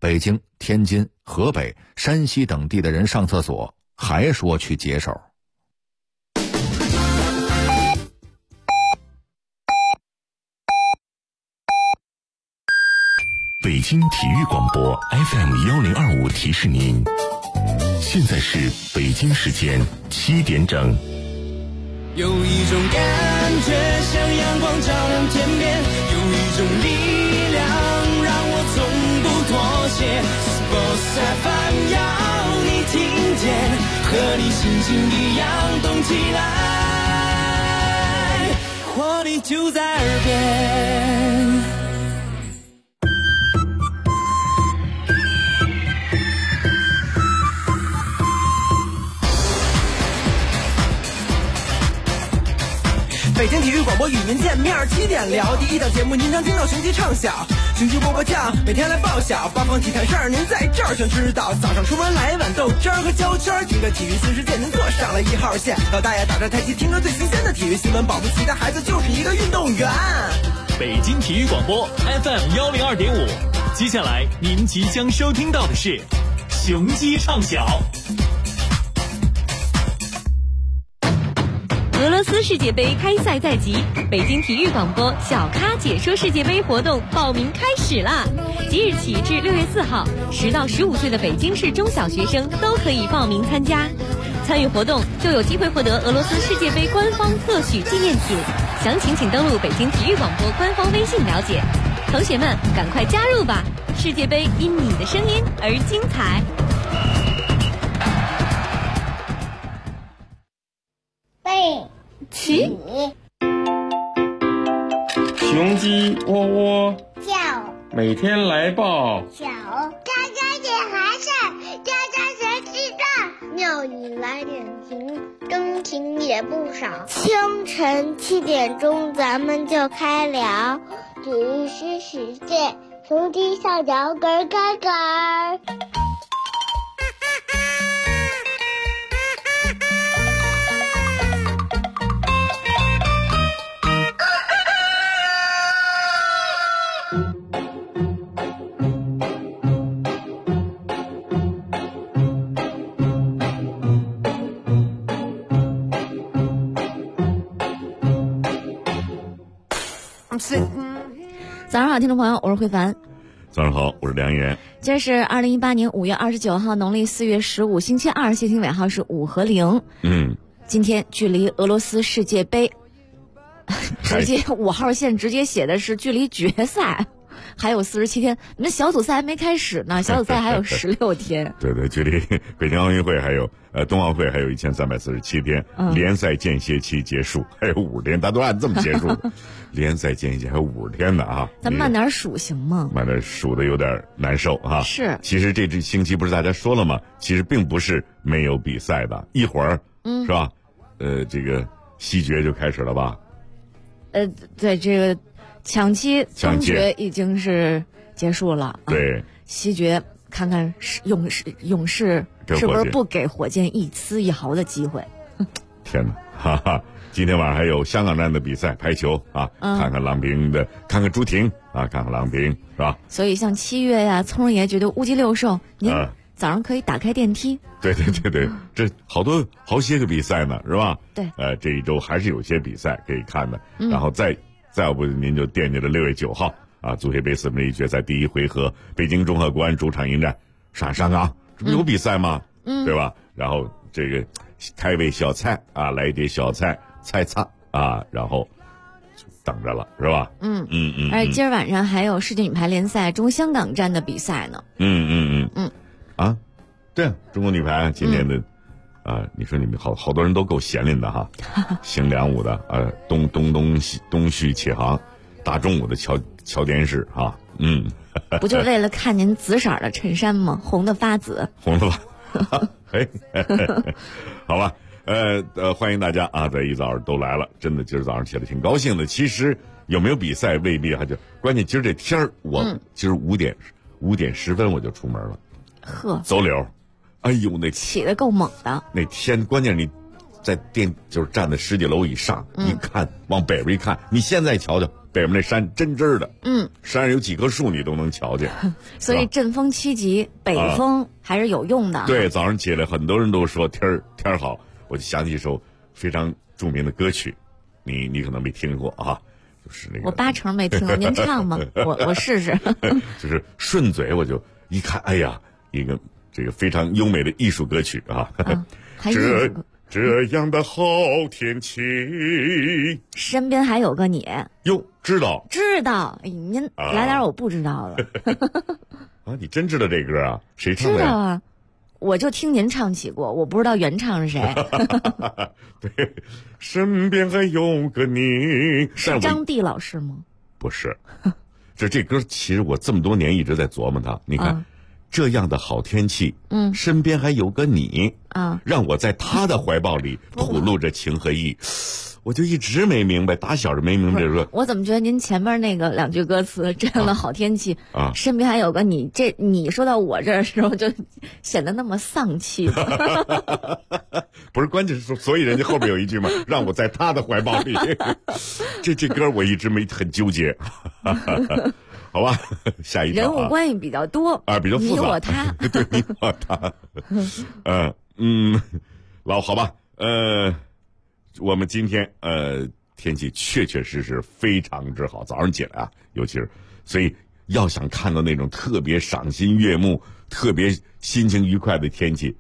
北京、天津、河北、山西等地的人上厕所，还说去解手。 北京体育广播 FM1025 提示您，现在是北京时间7点整。 有一种感觉像阳光照亮天边，有一种力量让我从不妥协。Sports FM 要你听见，和你心情一样动起来，活力就在耳边。 北京体育广播与您见面，7点聊第一档节目，您常听到雄鸡唱响，雄鸡波波酱，每天来报晓，八方体坛事儿您在这儿全知道。早上出门来碗豆汁儿和焦圈，听着体育新世界，您坐上了1号线。老大爷打着太极，听着最新鲜的体育新闻，保不齐的孩子就是一个运动员。 北京体育广播 FM102.5，接下来您即将收听到的是雄鸡唱晓。 俄罗斯世界杯开赛在即，北京体育广播小咖解说世界杯活动报名开始啦！即日起至6月4号，10到15岁的北京市中小学生都可以报名参加。参与活动就有机会获得俄罗斯世界杯官方特许纪念品，详情请登录北京体育广播官方微信了解。同学们，赶快加入吧！世界杯因你的声音而精彩。起， 雄鸡窝窝叫， 每天来报小，家家点孩子，家家谁知道？庙里来点情，真情也不少。清晨7点钟，咱们就开聊体育新世界，雄鸡上脚咯咯咯。 早上好，听众朋友，我是慧凡。 早上好，我是梁岩。 今儿是2018年5月29号，农历4月15，星期二，谢星尾号是5和0。今天距离俄罗斯世界杯，直接5号线直接写的是距离决赛还有47天，你们小组赛还没开始呢，小组赛还有16天。 对对，距离北京奥运会还有冬奥会还有1347天，联赛间歇期结束还有50天，大家都按这么结束的。联赛间歇还有50天呢啊！ 咱慢点数行吗？ 慢点数的有点难受啊。 是， 其实这星期不是大家说了吗？其实并不是没有比赛的，一会儿，是吧？这个西决就开始了吧？ 对，这个抢七中决已经是结束了。 对， 西决看看勇士是不是不给火箭一丝一毫的机会？ 天哪，哈哈！今天晚上还有香港站的比赛，排球啊，看看郎平的，看看朱婷啊，看看郎平是吧？ 所以像7月呀，聪爷觉得乌鸡六兽，您早上可以打开电梯。 对对对对，这好些个比赛呢，是吧？ 对， 这一周还是有些比赛可以看的。然后再要不您就惦记着6月9号啊，足协杯4分之一决赛第一回合，北京中赫国安主场迎战上港，这不有比赛吗？对吧？然后这个开胃小菜啊，来一碟小菜。菜啊，然后就等着了，是吧？ 而且今儿晚上还有世界女排联赛中香港站的比赛呢。 啊，对，中国女排今年的你说你们好多人都够闲林的哈，星2舞的东续启航，大中午的瞧电视哈， 不就为了看您紫色的衬衫吗？红的发紫， 红的发，嘿，好吧。欢迎大家啊，在一早都来了，真的今儿早上起来挺高兴的。其实有没有比赛未必，关键今儿这天儿，我今儿5点10分我就出门了，走柳，哎呦那起得够猛的。 那天关键你在就是站在10几楼以上，一看往北边一看，你现在瞧瞧北面那山真真的，山上有几棵树你都能瞧见。 所以阵风七级，北风还是有用的。 对，早上起来很多人都说天儿好，我就想起一首非常著名的歌曲，你可能没听过啊，就是那个我8成没听过，您唱吗？我试试。 就是顺嘴我就一看，哎呀，一个这个非常优美的艺术歌曲啊。这样的好天气， 身边还有个你。 哟，知道， 哎，您来点我不知道的。 啊，你真知道这歌啊？谁唱的呀？ 知道啊，我就听您唱起过，我不知道原唱是谁。 对，身边还有个你， 是张帝老师吗？ 不是，这歌其实我这么多年一直在琢磨它。你看，这样的好天气，身边还有个你啊，让我在他的怀抱里吐露着情和意。我就一直没明白，打小就没明白这个。 我怎么觉得您前面那个2句歌词，这样的好天气啊，身边还有个你，你说到我这儿的时候就显得那么丧气。 不是，关键是说，所以人家后边有一句嘛，让我在他的怀抱里。这歌我一直没很纠结。好吧，下一条人物关系比较多啊，比较复杂。 你我他， 对，你我他。好吧，我们今天天气确实非常之好，早上起来啊，尤其是，所以要想看到那种特别赏心悦目、特别心情愉快的天气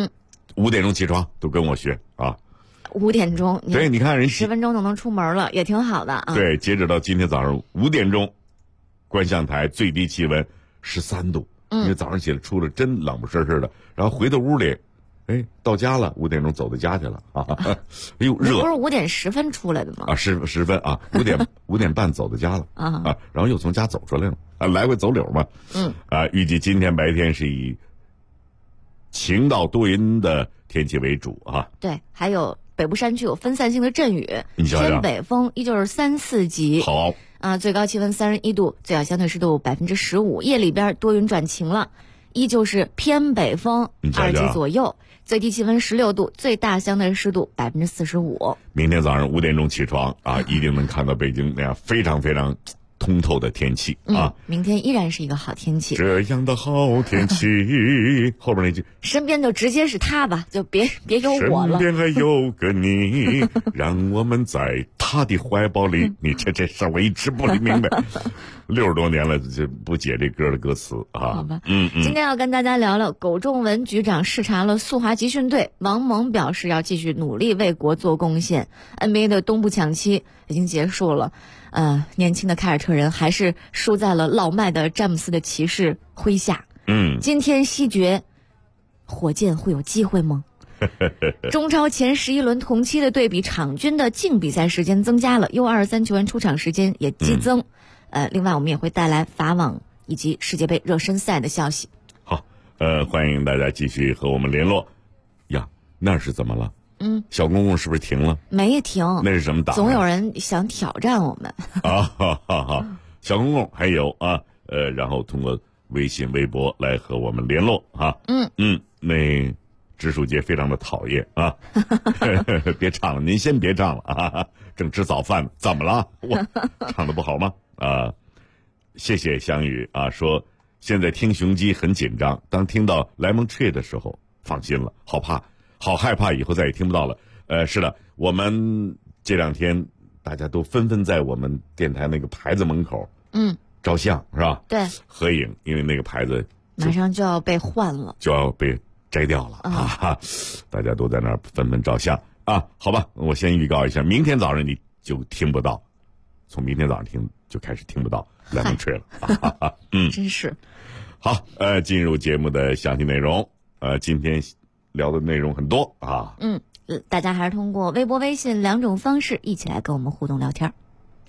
，5点钟起床都跟我学啊。 5点钟， 对，你看人 10分钟就能出门了，也挺好的啊。 对，截止到今天早上5点钟，观象台最低气温13度，因为早上起来出了真冷不湿湿的，然后回到屋里。哎，到家了，5点钟走到家去了啊！哎呦，热！ 不是5点10分出来的吗？ 啊，10分啊，5点半走到家了啊，然后又从家走出来了啊，来回走柳嘛。预计今天白天是以晴到多云的天气为主啊。 对，还有北部山区有分散性的阵雨，偏北风依旧是3、4级。 好啊，最高气温31度，最小相对湿度15%，夜里边多云转晴了。依旧是偏北风2级左右，最低气温16度，最大相对湿度45%。 明天早上5点钟起床啊，一定能看到北京那样非常非常通透的天气啊！ 明天依然是一个好天气。 这样的好天气，后边那句身边就直接是他吧，就别有我了。 身边还有个你，让我们在他的怀抱里。你这事儿我一直不明白，60多年了就不解这歌的歌词啊。 好吧，今天要跟大家聊聊苟仲文局长视察了速滑集训队，王蒙表示要继续努力为国做贡献。NBA 的东部抢七已经结束了。年轻的凯尔特人还是输在了老迈的詹姆斯的骑士麾下。今天西决，火箭会有机会吗？中超前11轮同期的对比，场均的净比赛时间增加了，U23球员出场时间也激增。另外我们也会带来法网以及世界杯热身赛的消息。 好，欢迎大家继续和我们联络。呀，那是怎么了？小公公是不是停了？ 没停， 那是什么党？ 总有人想挑战我们。 小公公还有啊，然后通过微信、微博来和我们联络啊。那植树节非常的讨厌啊，别唱了，您先别唱了啊，正吃早饭呢，怎么了？我唱的不好吗？谢谢香雨啊，说现在听雄鸡很紧张，当听到 Lemon Tree 的时候放心了，好害怕以后再也听不到了。是的，我们这2天大家都纷纷在我们电台那个牌子门口照相是吧？ 对， 合影，因为那个牌子马上就要被换了， 就要被摘掉了啊！大家都在那儿纷纷照相啊。好吧，我先预告一下，明天早上你就听不到，从明天早上就开始听不到 Lemon Tree 了。 真是。 好，进入节目的详细内容。今天聊的内容很多啊。 大家还是通过微博、微信2种方式一起来跟我们互动聊天。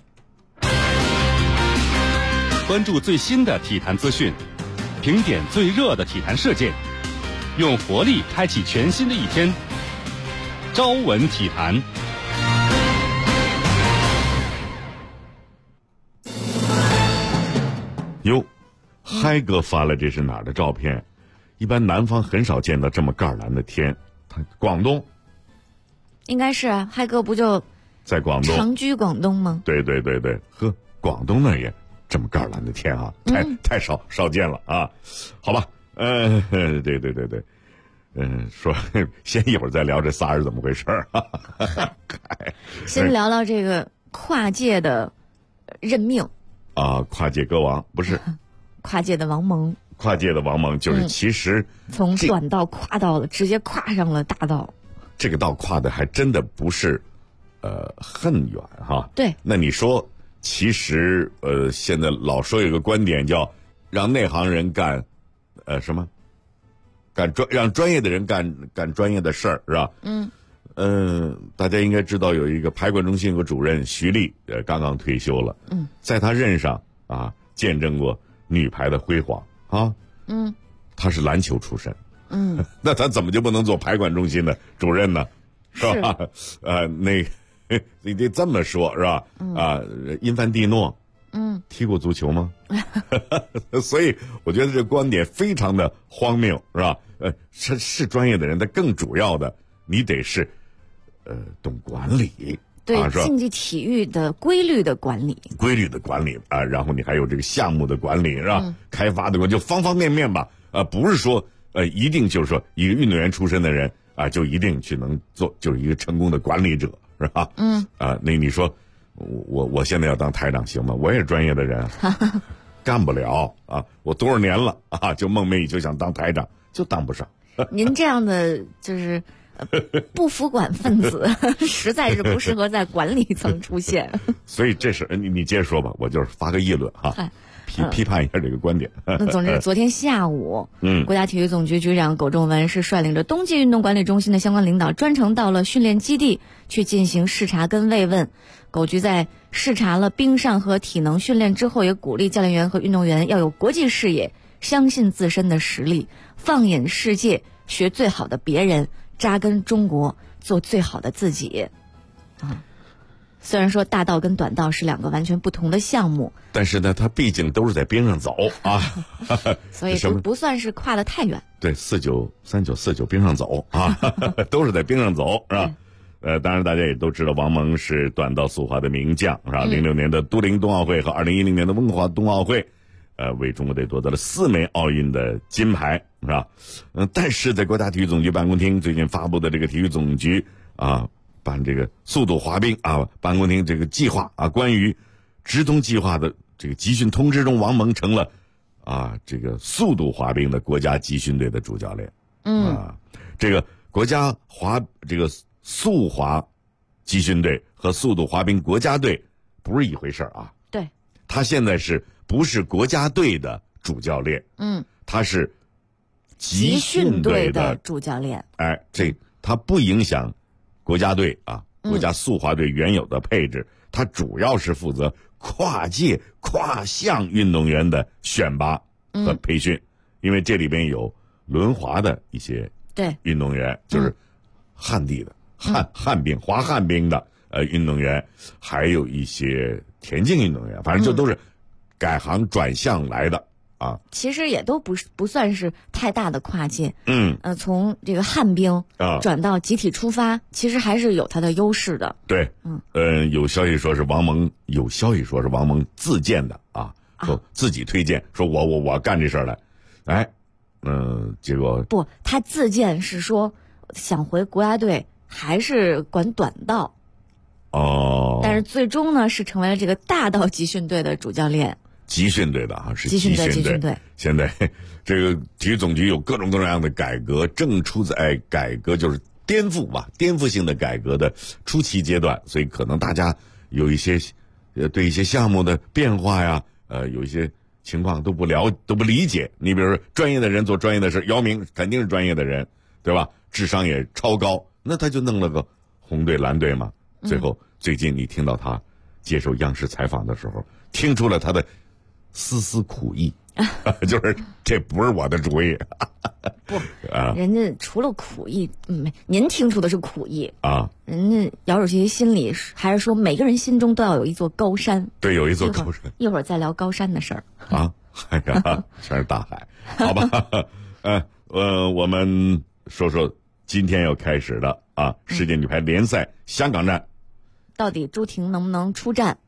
关注最新的体坛资讯，评点最热的体坛事件，用活力开启全新的一天。朝闻体坛。 哟，嗨哥发了这是哪儿的照片？一般南方很少见到这么盖蓝的天。广东应该是嗨哥不就在广东长居广东吗？ 对，呵， 广东那也这么盖蓝的天啊，太少见了啊。好吧，对。说先一会儿再聊这仨人怎么回事先聊聊这个跨界的任命啊，跨界歌王不是跨界的王蒙， 跨界的王蒙就是其实从短道跨到了直接跨上了大道， 这个道跨的还真的不是很远哈。 对， 那你说其实现在老说有个观点叫让内行人干什么让专业的人干专业的事儿，是吧？大家应该知道有一个排管中心有个主任徐丽，刚刚退休了。在他任上啊，见证过女排的辉煌啊。他是篮球出身。那他怎么就不能做排管中心的主任呢？是吧？你得这么说，是吧？因范蒂诺。踢过足球吗？所以我觉得这观点非常的荒谬，是吧？是专业的人，但更主要的，你得是懂管理， 对， 是吧？ 竞技体育的规律的管理啊，然后你还有这个项目的管理，是吧？开发的管理，就方方面面吧。不是说一定就是说一个运动员出身的人啊，就一定去能做就是一个成功的管理者，是吧？那你说。我现在要当台长行吗？我也是专业的人，干不了啊！我多少年了啊，就梦寐以求想当台长，就当不上。 您这样的就是不服管分子，实在是不适合在管理层出现。 所以这是你接着说吧，我就是发个议论哈。批判一下这个观点。 那总之，昨天下午，国家体育总局局长苟仲文是率领着冬季运动管理中心的相关领导，专程到了训练基地去进行视察跟慰问。苟局在视察了冰上和体能训练之后，也鼓励教练员和运动员要有国际视野，相信自身的实力，放眼世界，学最好的别人，扎根中国，做最好的自己。虽然说大道跟短道是两个完全不同的项目， 但是呢，它毕竟都是在冰上走啊， 所以不算是跨得太远。 对，3939冰上走啊，都是在冰上走，是吧？当然大家也都知道，王蒙是短道速滑的名将，是吧？06年的都灵冬奥会和2010年的温哥华冬奥会，为中国队夺得了4枚奥运的金牌，是吧？但是在国家体育总局办公厅最近发布的这个体育总局办这个速度滑冰办公厅这个计划关于直通计划的这个集训通知中，王蒙成了这个速度滑冰的国家集训队的主教练。这个国家这个速滑集训队和速度滑冰国家队不是一回事啊。 对， 他现在不是国家队的主教练，他是集训队的主教练。 他不影响国家队国家速滑队原有的配置，他主要是负责跨界跨项运动员的选拔和培训，因为这里边有轮滑的一些运动员，就是旱地的旱冰滑旱冰的运动员，还有一些田径运动员，反正就都是改行转向来的其实也都不算是太大的跨界。从这个旱冰转到集体出发，其实还是有它的优势的。 对，有消息说是王蒙自荐的说自己推荐，说我干这事儿来，结果不，他自荐是说想回国家队，还是管短道。但是最终呢，是成为了这个大道集训队的主教练。 集训队的是集训队。 现在这个体育总局有各种各样的改革，正处在改革就是颠覆性的改革的初期阶段，所以可能大家有一些对一些项目的变化呀，有一些情况都不理解。你比如说专业的人做专业的事，姚明肯定是专业的人，对吧？智商也超高，那他就弄了个红队蓝队嘛。最近你听到他接受央视采访的时候，听出了他的丝苦意，就是这不是我的主意。 不，人家除了苦意，您听出的是苦意人家姚主席心里还是说每个人心中都要有一座高山。 对，有一座高山。 一会儿再聊高山的事儿全是大海，好吧？我们说说今天要开始的世界女排联赛香港站， 到底朱婷能不能出战？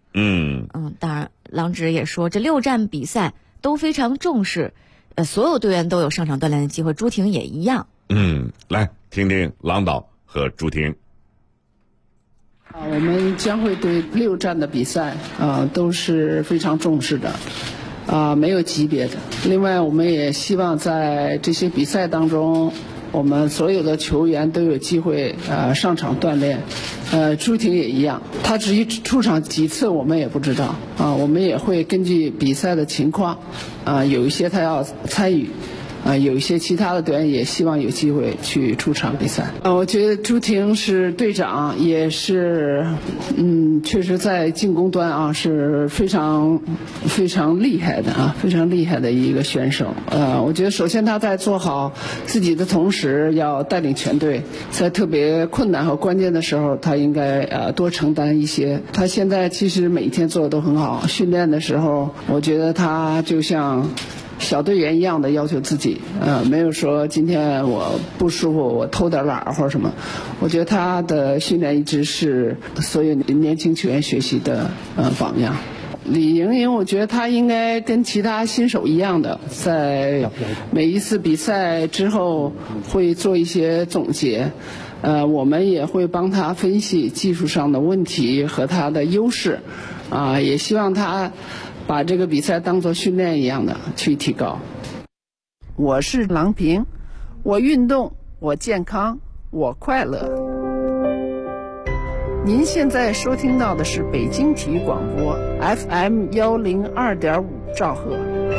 当然郎指也说这6站比赛都非常重视，所有队员都有上场锻炼的机会，朱婷也一样。 来听听郎导和朱婷。 我们将会对6站的比赛都是非常重视的，没有级别的。另外，我们也希望在这些比赛当中，我们所有的球员都有机会上场锻炼。朱婷也一样，她至于出场几次我们也不知道我们也会根据比赛的情况有一些她要参与。有一些其他的队员也希望有机会去出场比赛。我觉得朱婷是队长，也是确实在进攻端是非常非常厉害的非常厉害的一个选手。我觉得首先他在做好自己的同时，要带领全队，在特别困难和关键的时候，他应该多承担一些。他现在其实每天做的都很好，训练的时候，我觉得他就像小队员一样的要求自己，没有说今天我不舒服我偷点懒或者什么。我觉得他的训练一直是所有年轻球员学习的榜样。李盈莹，我觉得她应该跟其他新手一样的，在每一次比赛之后会做一些总结，我们也会帮她分析技术上的问题和她的优势，也希望她把这个比赛当作训练一样的去提高。我是郎平，我运动，我健康，我快乐。您现在收听到的是北京体育广播 FM 102.5兆赫。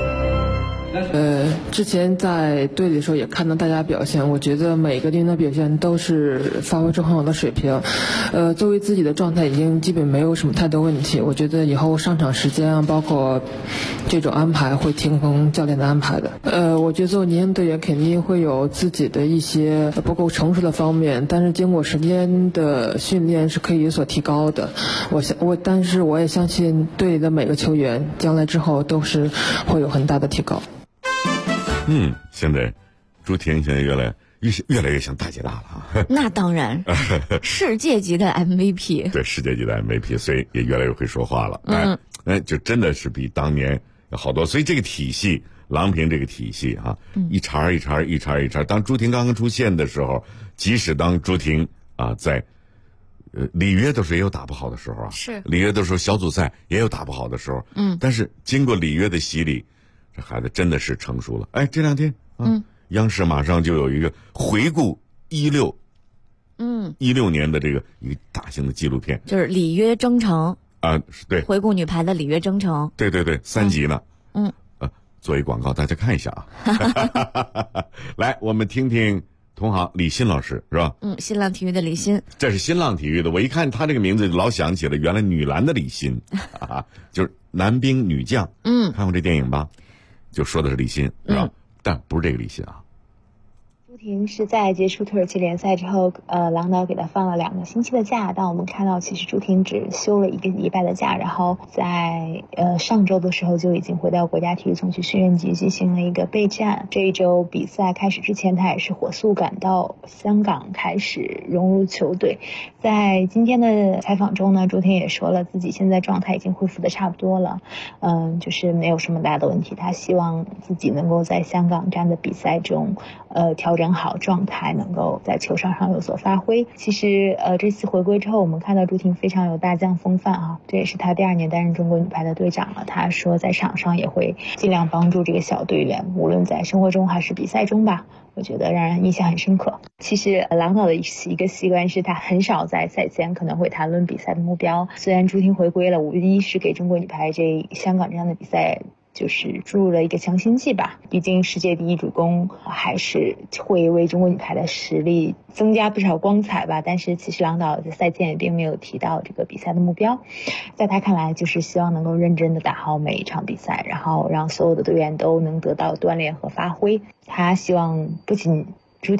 之前在队里的时候也看到大家表现，我觉得每个队员的表现都是发挥出很好的水平。作为自己的状态已经基本没有什么太多问题。我觉得以后上场时间包括这种安排会听从教练的安排的。我觉得作为年轻队员肯定会有自己的一些不够成熟的方面，但是经过时间的训练是可以有所提高的。但是我也相信队里的每个球员将来之后都是会有很大的提高。 现在朱婷现在越来越像大姐大了那当然，世界级的 MVP。 对，世界级的 MVP， 所以也越来越会说话了。就真的是比当年好多。所以这个体系，郎平这个体系一茬一茬一茬一茬。当朱婷刚刚出现的时候，即使当朱婷在里约的时候也有打不好的时候是里约的时候小组赛也有打不好的时候。但是经过里约的洗礼，这孩子真的是成熟了。这两天央视马上就有一个回顾16年的这个一个大型的纪录片， 就是里约征程对， 回顾女排的里约征程。 对3集呢。做一广告大家看一下来，我们听听同行李欣老师，是吧？ 新浪体育的李欣。这是新浪体育的，我一看他这个名字老想起了原来女篮的李欣就是男兵女将。看过这电影吧？就说的是李欣，是吧？但不是这个李欣朱婷是在结束土耳其联赛之后，郎导给他放了2个星期的假，但我们看到其实朱婷只休了1个礼拜的假，然后在上周的时候就已经回到国家体育总局训练局进行了一个备战。这一周比赛开始之前，他也是火速赶到香港开始融入球队。在今天的采访中呢，朱婷也说了自己现在状态已经恢复的差不多了，就是没有什么大的问题。他希望自己能够在香港站的比赛中调整好状态，能够在球场上有所发挥。其实这次回归之后，我们看到朱婷非常有大将风范这也是她第2年担任中国女排的队长了。她说在场上也会尽量帮助这个小队员，无论在生活中还是比赛中吧，我觉得让人印象很深刻。其实郎导的一个习惯是他很少在赛前可能会谈论比赛的目标。虽然朱婷回归了，无疑是给中国女排香港这样的比赛就是注入了一个强心剂吧。毕竟世界第一主攻还是会为中国女排的实力增加不少光彩吧。但是其实郎导在赛前也并没有提到这个比赛的目标，在他看来就是希望能够认真的打好每一场比赛，然后让所有的队员都能得到锻炼和发挥。他希望不仅朱婷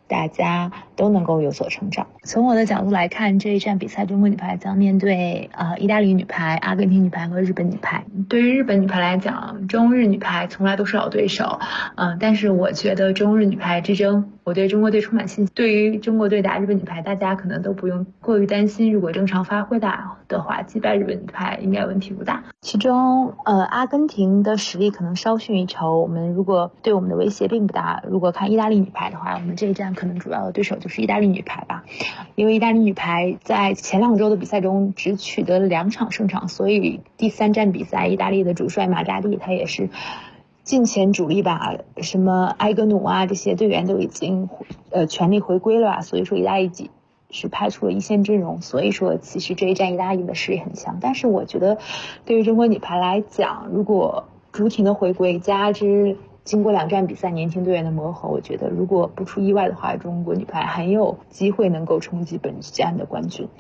大家都能够有所成长。从我的角度来看，这一站比赛中国女排将面对意大利女排、阿根廷女排和日本女排。对于日本女排来讲，中日女排从来都是老对手，但是我觉得中日女排之争，我对中国队充满信心。对于中国队打日本女排，大家可能都不用过于担心，如果正常发挥的话，击败日本女排应该问题不大。其中阿根廷的实力可能稍逊一筹，我们如果对我们的威胁并不大。如果看意大利女排的话，我们这一站可能主要的对手就是意大利女排吧，因为意大利女排在前2周的比赛中只取得了2场胜场，所以第3站比赛，意大利的主帅马扎蒂他也是近前主力吧，什么埃格努啊这些队员都已经全力回归了吧，所以说意大利是派出了一线阵容，所以说其实这一站意大利的实力很强。但是我觉得对于中国女排来讲，如果朱婷的回归加之经过2站比赛年轻队员的磨合，我觉得如果不出意外的话，中国女排很有机会能够冲击本站的冠军。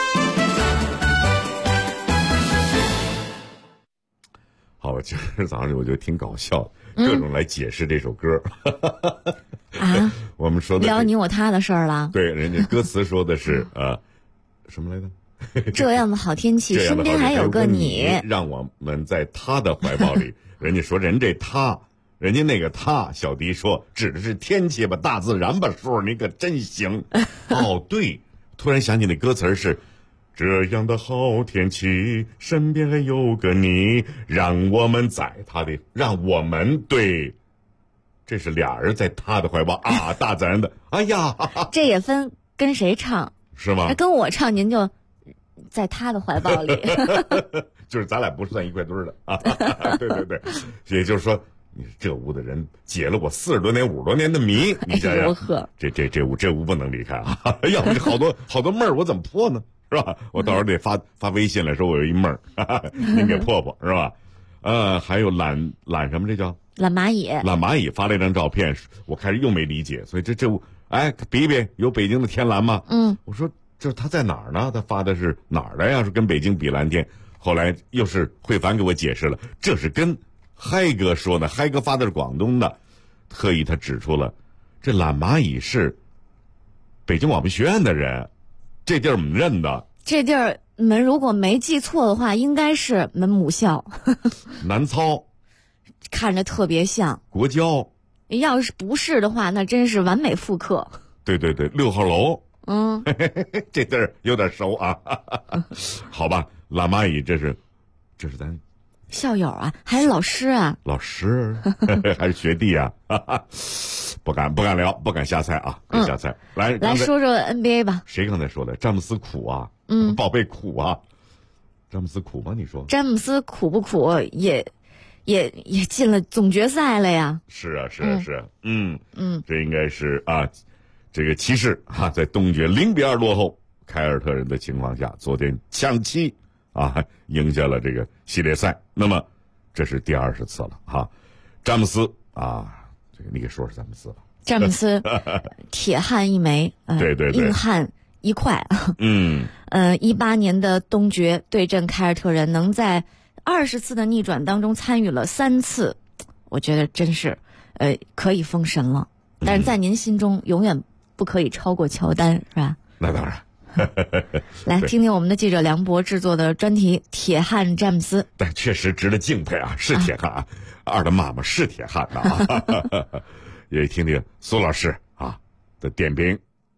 好，今儿早上我觉得挺搞笑的，各种来解释这首歌。 啊， 我们说的聊你我他的事儿了。 对，人家歌词说的是什么来着？ 这样的好天气，身边还有个你， 让我们在他的怀抱里。人家说人这他，人家那个他，小迪说指的是天气吧，大自然吧，叔你可真行。哦，对，突然想起那歌词是。这样的好天气，身边还有个你，让我们在他的，让我们对，这是俩人在他的怀抱啊，大自然的，哎呀， 这也分跟谁唱是吗？ 跟我唱，您就在他的怀抱里， 就是咱俩不算一块堆的啊，对对对，也就是说，你是这屋的人解了我40多年、50多年的谜，你想想，这屋不能离开啊，要不这好多闷儿，我怎么破呢？是吧？我到时候得发微信来说我有一闷儿，您给破破是吧？还有懒什么？这叫懒蚂蚁。 懒蚂蚁发了一张照片，我开始又没理解，所以这比比有北京的天蓝吗？我说这他在哪儿呢？他发的是哪儿的呀？是跟北京比蓝天。后来又是慧凡给我解释了，这是跟嗨哥说的，嗨哥发的是广东的，特意他指出了这懒蚂蚁是北京广播学院的人。这地儿我们认的， 这地儿你们如果没记错的话，应该是门母校， 南操， 看着特别像国交。 要是不是的话，那真是完美复刻。 对对对，6号楼，这地儿有点熟啊。好吧，懒蚂蚁，这是咱校友啊，还是老师啊？ 老师还是学弟啊？不敢聊，不敢瞎猜啊，别瞎猜。来说说 NBA 吧。 谁刚才说的？詹姆斯苦啊，宝贝苦啊，詹姆斯苦吗？你说詹姆斯苦不苦？也进了总决赛了呀。 是啊，这应该是这个骑士在东决0-2落后凯尔特人的情况下，昨天抢七赢下了这个系列赛。那么这是第20次了詹姆斯这个你给说詹姆斯吧。 詹姆斯铁汉一枚， 对， 硬汉一块。18年的东决对阵凯尔特人，能在20次的逆转当中参与了3次，我觉得真是可以封神了。但是在您心中永远不可以超过乔丹，是吧？ 那当然。 来听听我们的记者梁博制作的专题《铁汉詹姆斯》。 但确实值得敬佩啊，是铁汉二的妈妈是铁汉也听听苏老师的点评。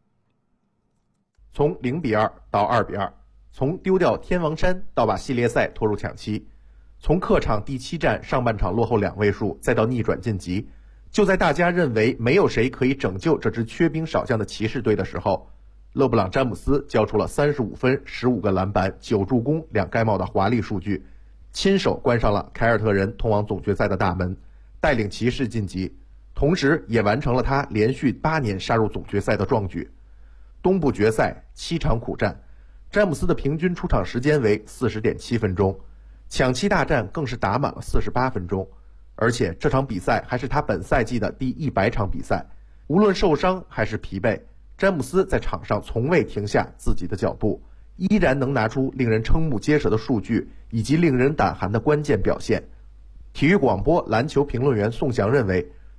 从0-2到2-2，从丢掉天王山到把系列赛拖入抢七，从客场第7战上半场落后2位数，再到逆转晋级，就在大家认为没有谁可以拯救这支缺兵少将的骑士队的时候，勒布朗·詹姆斯交出了35分、15个篮板、9助攻、2盖帽的华丽数据，亲手关上了凯尔特人通往总决赛的大门，带领骑士晋级，同时也完成了他连续8年杀入总决赛的壮举。东部决赛7场苦战，詹姆斯的平均出场时间为40.7分钟，抢七大战更是打满了48分钟，而且这场比赛还是他本赛季的第100场比赛。无论受伤还是疲惫，詹姆斯在场上从未停下自己的脚步，依然能拿出令人瞠目结舌的数据以及令人胆寒的关键表现。体育广播篮球评论员宋翔认为，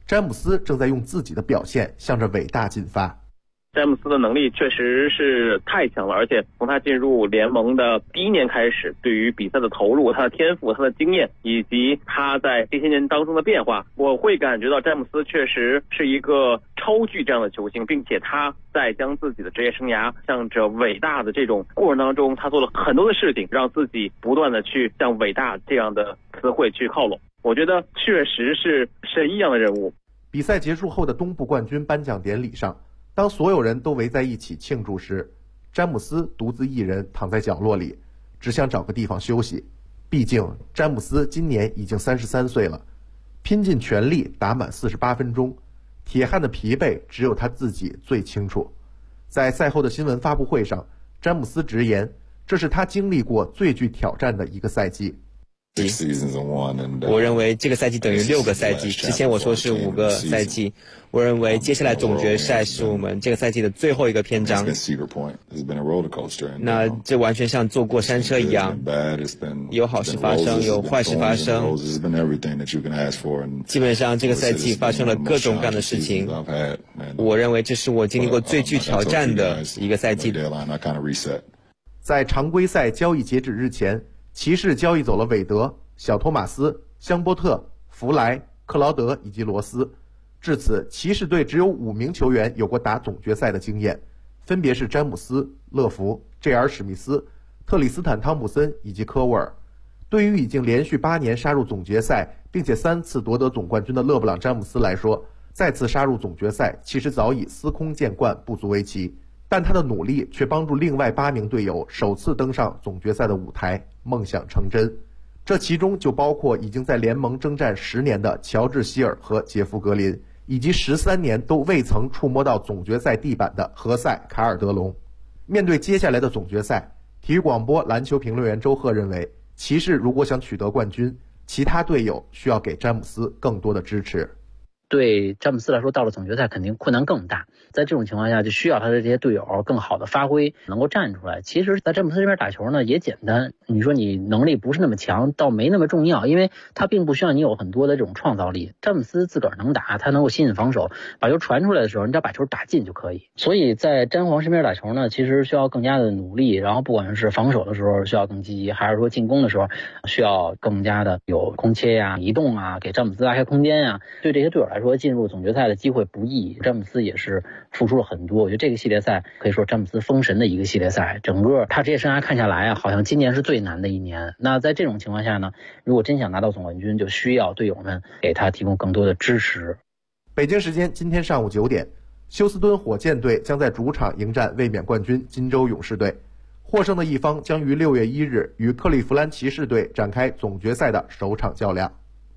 詹姆斯正在用自己的表现向着伟大进发。 詹姆斯的能力确实是太强了，而且从他进入联盟的第一年开始，对于比赛的投入、他的天赋、他的经验，以及他在这些年当中的变化，我会感觉到詹姆斯确实是一个超巨这样的球星，并且他在将自己的职业生涯向着伟大的这种过程当中，他做了很多的事情，让自己不断的去向伟大这样的词汇去靠拢。我觉得确实是神一样的人物。 比赛结束后的东部冠军颁奖典礼上，当所有人都围在一起庆祝时，詹姆斯独自一人躺在角落里，只想找个地方休息。毕竟詹姆斯今年已经33岁了，拼尽全力打满48分钟，铁汉的疲惫只有他自己最清楚。在赛后的新闻发布会上，詹姆斯直言，这是他经历过最具挑战的一个赛季。 我认为这个赛季等于6个赛季，之前我说是5个赛季。我认为接下来总决赛是我们这个赛季的最后一个篇章。那这完全像坐过山车一样，有好事发生，有坏事发生。基本上这个赛季发生了各种各样的事情。我认为这是我经历过最具挑战的一个赛季。 在常规赛交易截止日前，骑士交易走了韦德、小托马斯、香波特、弗莱、克劳德以及罗斯。至此，骑士队只有5名球员有过打总决赛的经验，分别是詹姆斯、乐福、J.R. 史密斯、特里斯坦·汤普森以及科沃尔。对于已经连续8年杀入总决赛，并且3次夺得总冠军的勒布朗·詹姆斯来说，再次杀入总决赛其实早已司空见惯，不足为奇。但他的努力却帮助另外8名队友首次登上总决赛的舞台，梦想成真。这其中就包括已经在联盟征战10年的乔治·希尔和杰夫·格林，以及13年都未曾触摸到总决赛地板的何塞·卡尔德隆。面对接下来的总决赛，体育广播篮球评论员周贺认为，骑士如果想取得冠军，其他队友需要给詹姆斯更多的支持。 对詹姆斯来说，到了总决赛肯定困难更大，在这种情况下就需要他的这些队友更好的发挥，能够站出来。其实在詹姆斯这边打球呢也简单，你说你能力不是那么强倒没那么重要，因为他并不需要你有很多的这种创造力。詹姆斯自个儿能打，他能够吸引防守，把球传出来的时候你只要把球打进就可以。所以在詹皇身边打球呢，其实需要更加的努力，然后不管是防守的时候需要更积极，还是说进攻的时候需要更加的有空切呀、移动啊，给詹姆斯拉开空间呀。对这些队友来说，进入总决赛的机会不易，詹姆斯也是付出了很多。我觉得这个系列赛可以说詹姆斯封神的一个系列赛，整个他职业生涯看下来啊，好像今年是最难的一年。那在这种情况下呢，如果真想拿到总冠军，就需要队友们给他提供更多的支持。 北京时间今天上午9点，休斯敦火箭队将在主场迎战卫冕冠军金州勇士队，获胜的一方将于6月1日与克利夫兰骑士队展开总决赛的首场较量。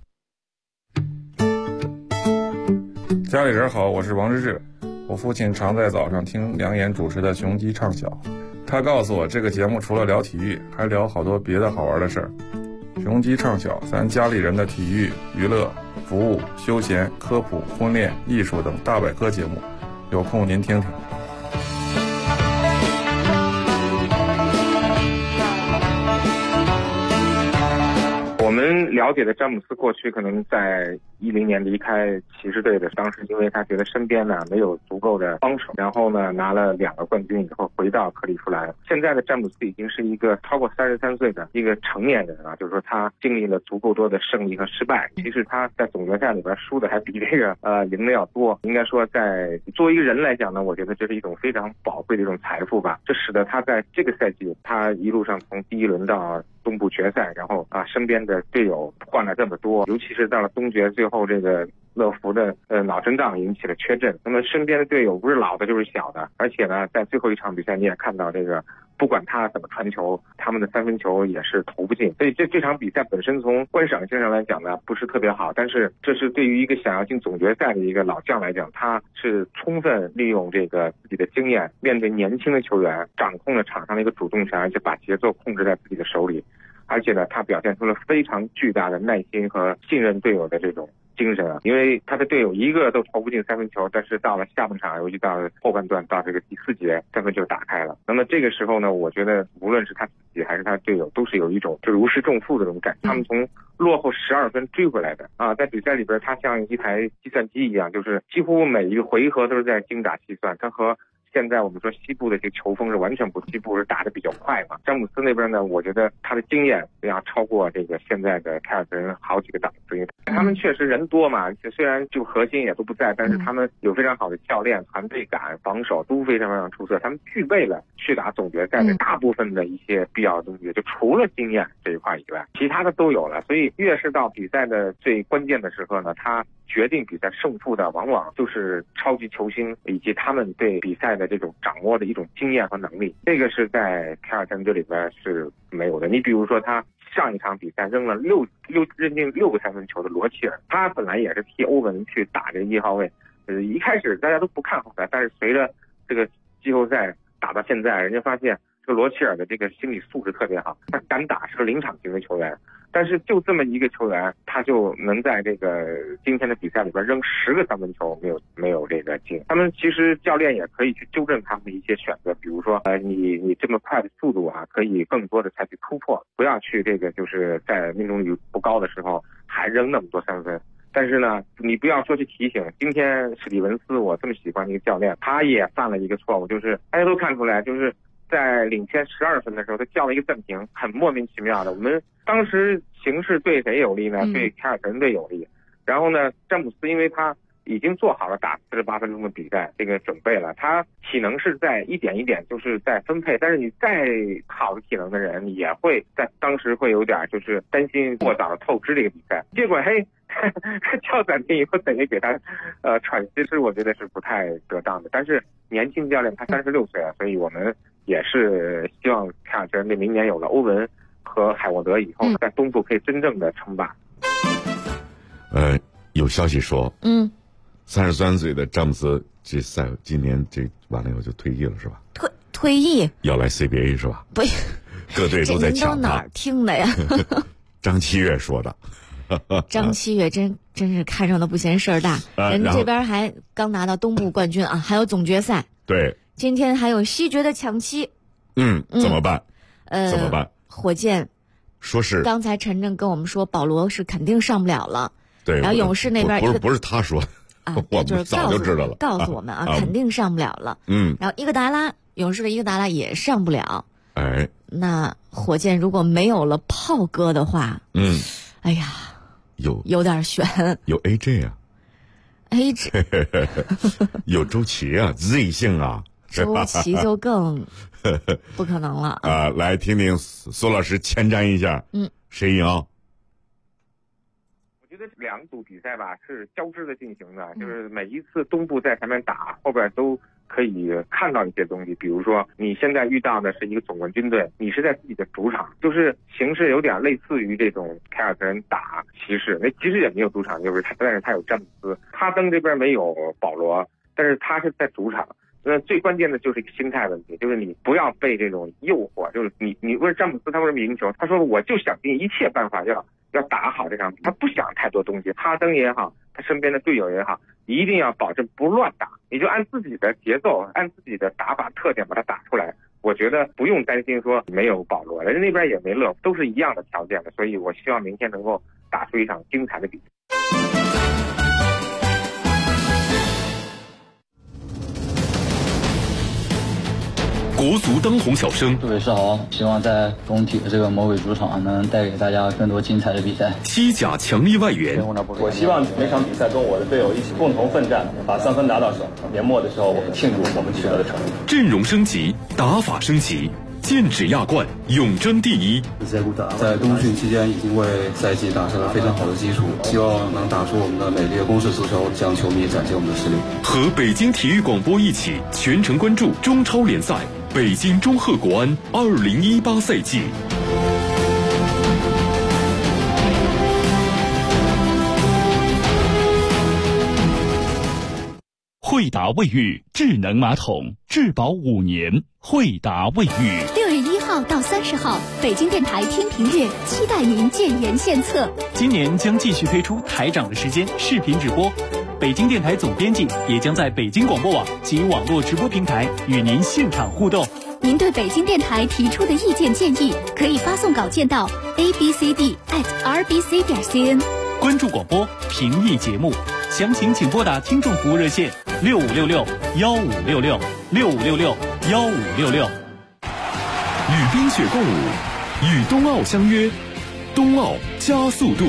家里人好，我是王治郅。我父亲常在早上听梁岩主持的雄鸡畅晓，他告诉我这个节目除了聊体育，还聊好多别的好玩的事儿。雄鸡畅晓，咱家里人的体育、娱乐、服务、休闲、科普、婚恋、艺术等大百科节目，有空您听听。 我们了解的詹姆斯过去可能在10年离开骑士队的，当时因为他觉得身边呢没有足够的帮手，然后呢拿了2个冠军以后回到克利夫兰。现在的詹姆斯已经是一个超过33岁的一个成年人了，就是说他经历了足够多的胜利和失败。其实他在总决赛里边输的还比这个赢的要多。应该说在作为一个人来讲呢，我觉得这是一种非常宝贵的一种财富吧。这使得他在这个赛季，他一路上从第1轮到东部决赛，然后身边的队友换了这么多，尤其是到了东决，最后这个乐福的脑震荡引起了缺阵，那么身边的队友不是老的就是小的，而且呢在最后一场比赛你也看到这个不管他怎么传球，他们的3分球也是投不进。所以这场比赛本身从观赏性上来讲呢不是特别好，但是这是对于一个想要进总决赛的一个老将来讲，他是充分利用这个自己的经验，面对年轻的球员掌控了场上的一个主动权，而且把节奏控制在自己的手里。而且呢他表现出了非常巨大的耐心和信任队友的这种精神啊，因为他的队友一个都投不进三分球，但是到了下半场，尤其到后半段，到这个第4节，三分球打开了。那么这个时候呢，我觉得无论是他自己还是他队友，都是有一种就是如释重负的这种感觉。他们从落后12分追回来的啊，在比赛里边，他像一台计算机一样，就是几乎每一个回合都是在精打细算。他和现在我们说西部的这个球风是完全不，西部是打得比较快嘛。詹姆斯那边呢，我觉得他的经验要超过这个现在的凯尔特人好几个档次。他们确实人多嘛，虽然就核心也都不在，但是他们有非常好的教练，团队感、防守都非常非常出色。他们具备了去打总决赛的大部分的一些必要的东西，就除了经验这一块以外，其他的都有了。所以越是到比赛的最关键的时候呢，他决定比赛胜负的往往就是超级球星以及他们对比赛的这种掌握的一种经验和能力，这个是在凯尔特人队里边是没有的。你比如说他上一场比赛扔进6个三分球的罗齐尔，他本来也是替欧文去打这个1号位，一开始大家都不看好他，但是随着这个季后赛打到现在，人家发现这个罗齐尔的这个心理素质特别好，他敢打，是个临场型的球员。但是就这么一个球员，他就能在这个今天的比赛里边扔10个三分球，没有这个进。他们其实教练也可以去纠正他们的一些选择，比如说你这么快的速度啊，可以更多的采取突破，不要去这个就是在命中率不高的时候还扔那么多三分。但是呢，你不要说去提醒。今天史蒂文斯，我这么喜欢的一个教练，他也犯了一个错误，就是大家都看出来，就是在领先12分的时候，他叫了一个暂停，很莫名其妙的。我们当时形势对谁有利呢？对凯尔特人队有利。然后呢，詹姆斯因为他已经做好了打48分钟的比赛这个准备了，他体能是在一点一点就是在分配，但是你再好的体能的人也会在当时会有点就是担心过早的透支这个比赛。结果叫暂停以后等于给他喘息，是我觉得是不太得当的。但是年轻教练他36岁了，所以我们也是希望凯尔特人队明年有了欧文和海沃德以后，在东部可以真正的称霸。 有消息说，33岁的詹姆斯这赛今年这完了以后就退役了是吧？ 退役要来 CBA 是吧？ 不， 各队都在抢他。 这您都哪儿听的呀？ 张七月说的。 张七月真是看上的不嫌事儿大，人家这边还刚拿到东部冠军啊，还有总决赛。 对， 今天还有西决的抢七。 怎么办？怎么办？ 火箭说是刚才陈震跟我们说，保罗是肯定上不了了。 对， 然后勇士那边不是他说的啊， 我就是早就知道了， 告诉我们肯定上不了了。然后伊戈达拉，勇士的伊戈达拉也上不了。那火箭如果没有了炮哥的话，哎呀，有点悬。 有 AJ 啊 ，AJ 有周琦啊 ，Z 姓啊， 周琦就更不可能了啊！来听听苏老师前瞻一下，谁赢？ 我觉得两组比赛吧是交织的进行的，就是每一次东部在前面打，后边都可以看到一些东西。比如说你现在遇到的是一个总冠军队，你是在自己的主场，就是形势有点类似于这种凯尔特人打骑士，那骑士也没有主场，就是但是他有詹姆斯，哈登这边没有保罗，但是他是在主场。最关键的就是一个心态问题，就是你不要被这种诱惑，就是你问詹姆斯他为什么赢球，他说我就想尽一切办法要打好这场比赛，他不想太多东西。哈登也好，他身边的队友也好，一定要保证不乱打，你就按自己的节奏，按自己的打法特点把它打出来。我觉得不用担心说没有保罗，人家那边也没乐，都是一样的条件的，所以我希望明天能够打出一场精彩的比赛。 国足当红小生， 各位是好，希望在工体的这个魔鬼主场能带给大家更多精彩的比赛。 西甲强力外援， 我希望每场比赛跟我的队友一起共同奋战，把3分拿到手。年末的时候，我们庆祝我们取得的成绩。 阵容升级，打法升级，剑指亚冠，永争第一。 在冬训期间已经为赛季打下了非常好的基础，希望能打出我们的美丽的攻势足球，向球迷展现我们的实力。 和北京体育广播一起全程关注中超联赛北京中赫国安2018赛季。惠达卫浴智能马桶，质保5年。惠达卫浴。 6月1号号到30号，北京电台天平月期待您建言献策。 今年将继续推出台长的时间视频直播，北京电台总编辑也将在北京广播网及网络直播平台与您现场互动。 您对北京电台提出的意见建议，可以发送稿件到 abcd@rbc.cn。 关注广播，评议节目，详情请拨打听众服务热线6566-1566，6566-1566。 与冰雪共舞，与冬奥相约，冬奥加速度。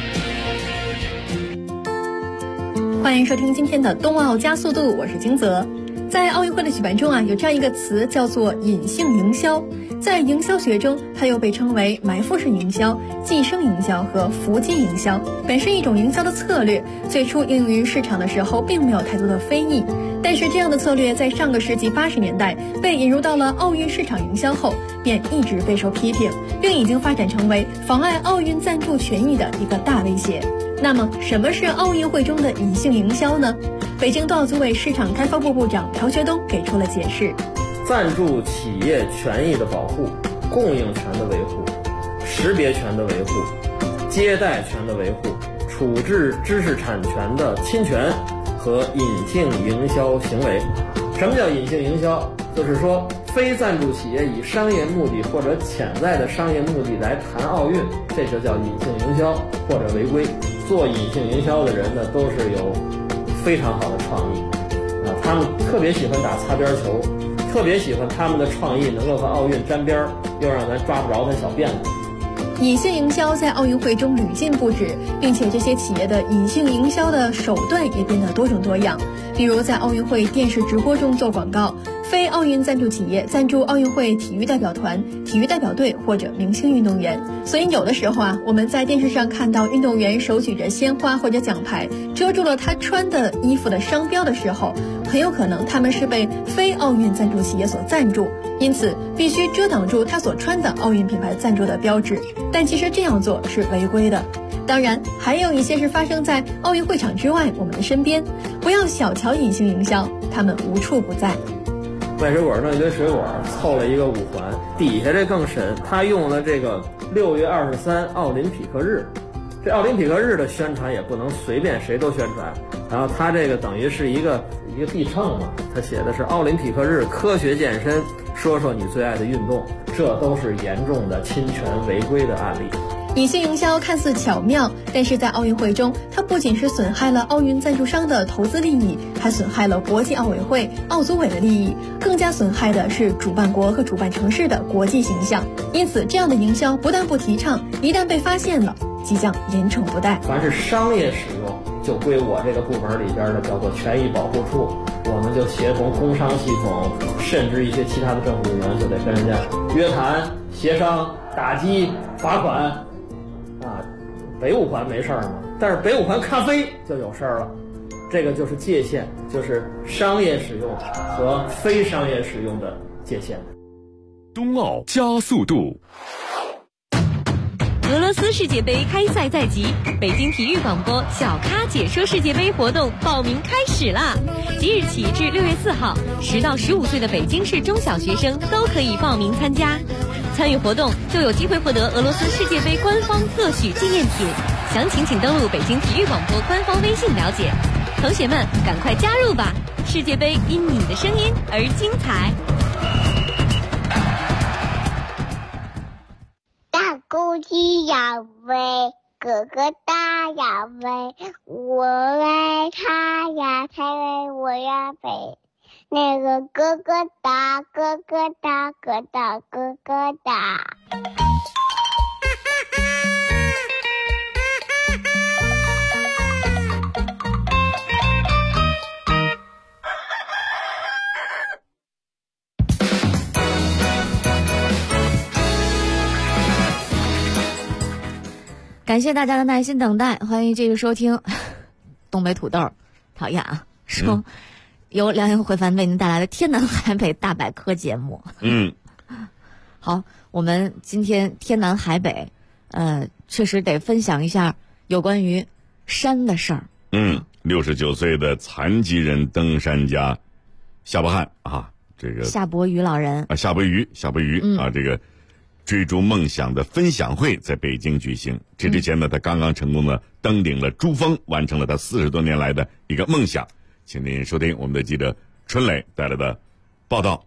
欢迎收听今天的冬奥加速度，我是金泽。在奥运会的举办中有这样一个词叫做隐性营销。在营销学中，它又被称为埋伏式营销、寄生营销和伏击营销，本是一种营销的策略。最初应用于市场的时候，并没有太多的非议。但是这样的策略在上个世纪80年代被引入到了奥运市场营销后，便一直备受批评，并已经发展成为妨碍奥运赞助权益的一个大威胁。那么，什么是奥运会中的隐性营销呢？北京冬奥组委市场开发部部长朴学东给出了解释： 赞助企业权益的保护、供应权的维护、识别权的维护、接待权的维护、处置知识产权的侵权和隐性营销行为。什么叫隐性营销？就是说，非赞助企业以商业目的或者潜在的商业目的来谈奥运，这就叫隐性营销或者违规。做隐性营销的人呢，都是有非常好的创意他们特别喜欢打擦边球，特别喜欢他们的创意能够和奥运沾边，又让咱抓不着他小辫子。 隐性营销在奥运会中屡禁不止，并且这些企业的隐性营销的手段也变得多种多样。比如在奥运会电视直播中做广告，非奥运赞助企业赞助奥运会体育代表团、体育代表队或者明星运动员。所以有的时候我们在电视上看到运动员手举着鲜花或者奖牌，遮住了他穿的衣服的商标的时候，很有可能他们是被非奥运赞助企业所赞助，因此必须遮挡住他所穿的奥运品牌赞助的标志。但其实这样做是违规的。当然，还有一些是发生在奥运会场之外，我们的身边。不要小瞧隐性营销，他们无处不在。 卖水果弄一堆水果，凑了一个5环，底下这更神，他用了这个6月23奥林匹克日。这奥林匹克日的宣传也不能随便谁都宣传，然后他这个等于是一个地秤嘛，他写的是奥林匹克日科学健身，说说你最爱的运动，这都是严重的侵权违规的案例。 隐性营销看似巧妙，但是在奥运会中，它不仅是损害了奥运赞助商的投资利益，还损害了国际奥委会、奥组委的利益，更加损害的是主办国和主办城市的国际形象。因此，这样的营销不但不提倡，一旦被发现了，即将严惩不贷。 凡是商业使用，就归我这个部门里边的叫做权益保护处，我们就协同工商系统，甚至一些其他的政府部门，就得跟人家约谈、协商、打击、罚款。北5环没事儿嘛，但是北5环咖啡就有事儿了。这个就是界限，就是商业使用和非商业使用的界限。 冬奥加速度。 俄罗斯世界杯开赛在即，北京体育广播小咖解说世界杯活动报名开始啦！即日起至6月4号，10到15岁的北京市中小学生都可以报名参加。参与活动就有机会获得俄罗斯世界杯官方特许纪念品，详情请登录北京体育广播官方微信了解。同学们，赶快加入吧！世界杯因你的声音而精彩。 大公鸡要飞，哥哥大要飞，我爱他呀，他爱我呀飞。那个哥哥大，哥哥大，哥大，哥哥大。 感谢大家的耐心等待，欢迎继续收听东北土豆讨厌说由梁莹回凡为您带来的天南海北大百科节目。好，我们今天天南海北确实得分享一下有关于山的事儿。 69岁的残疾人登山家夏伯汉这个夏伯渝老人夏伯渝这个追逐梦想的分享会在北京举行。这之前呢，他刚刚成功的登顶了珠峰，完成了他40多年来的一个梦想。请您收听我们的记者春磊带来的报道。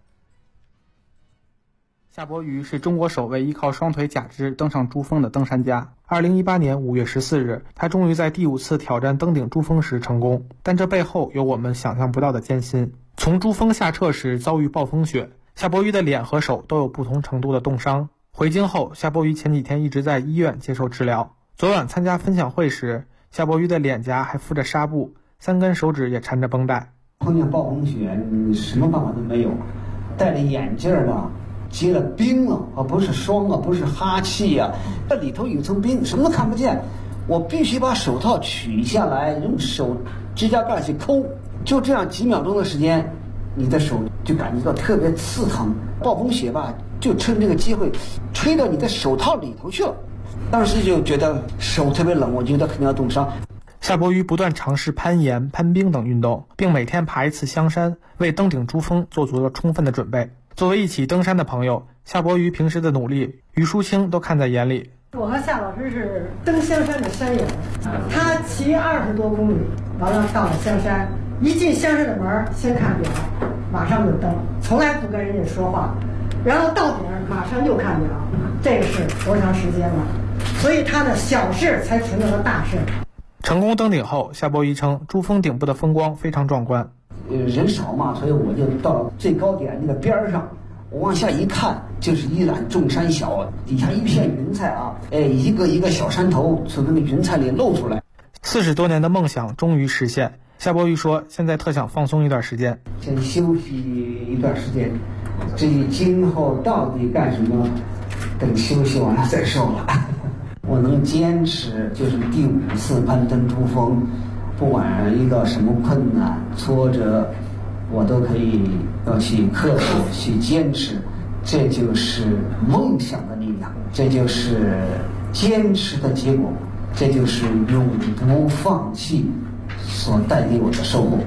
夏伯渝是中国首位依靠双腿假肢登上珠峰的登山家。2018年5月14日，他终于在第5次挑战登顶珠峰时成功，但这背后有我们想象不到的艰辛。从珠峰下撤时遭遇暴风雪，夏伯渝的脸和手都有不同程度的冻伤。回京后，夏伯渝前几天一直在医院接受治疗。昨晚参加分享会时，夏伯渝的脸颊还敷着纱布，3根手指也缠着绷带。 碰见暴风雪，你什么办法都没有，戴着眼镜吧，结了冰了啊，不是霜啊，不是哈气啊，这里头有层冰，什么都看不见。我必须把手套取下来，用手指甲盖去抠，就这样几秒钟的时间，你的手就感觉到特别刺疼。暴风雪吧，就趁这个机会吹到你的手套里头去了。当时就觉得手特别冷，我觉得肯定要冻伤。 夏伯渝不断尝试攀岩、攀冰等运动，并每天爬1次香山，为登顶珠峰做足了充分的准备。作为一起登山的朋友，夏伯渝平时的努力，于淑清都看在眼里。 我和夏老师是登香山的山友，他骑20多公里，完了到了香山，一进香山的门，先看表，马上就登，从来不跟人家说话，然后到点马上又看表，这个是多长时间了？所以他的小事才成了大事。 成功登顶后，夏伯渝称珠峰顶部的风光非常壮观。 人少嘛，所以我就到最高点那个边上，我往下一看，就是一览众山小，底下一片云彩啊，一个一个小山头从那个云彩里露出来。 40多年的梦想终于实现，夏伯渝说，现在特想放松一段时间， 先休息一段时间。至于今后到底干什么，等休息完了再说吧。我能坚持，就是第5次攀登珠峰，不管遇到什么困难挫折，我都可以要去克服，去坚持。这就是梦想的力量，这就是坚持的结果，这就是永不放弃所带给我的收获。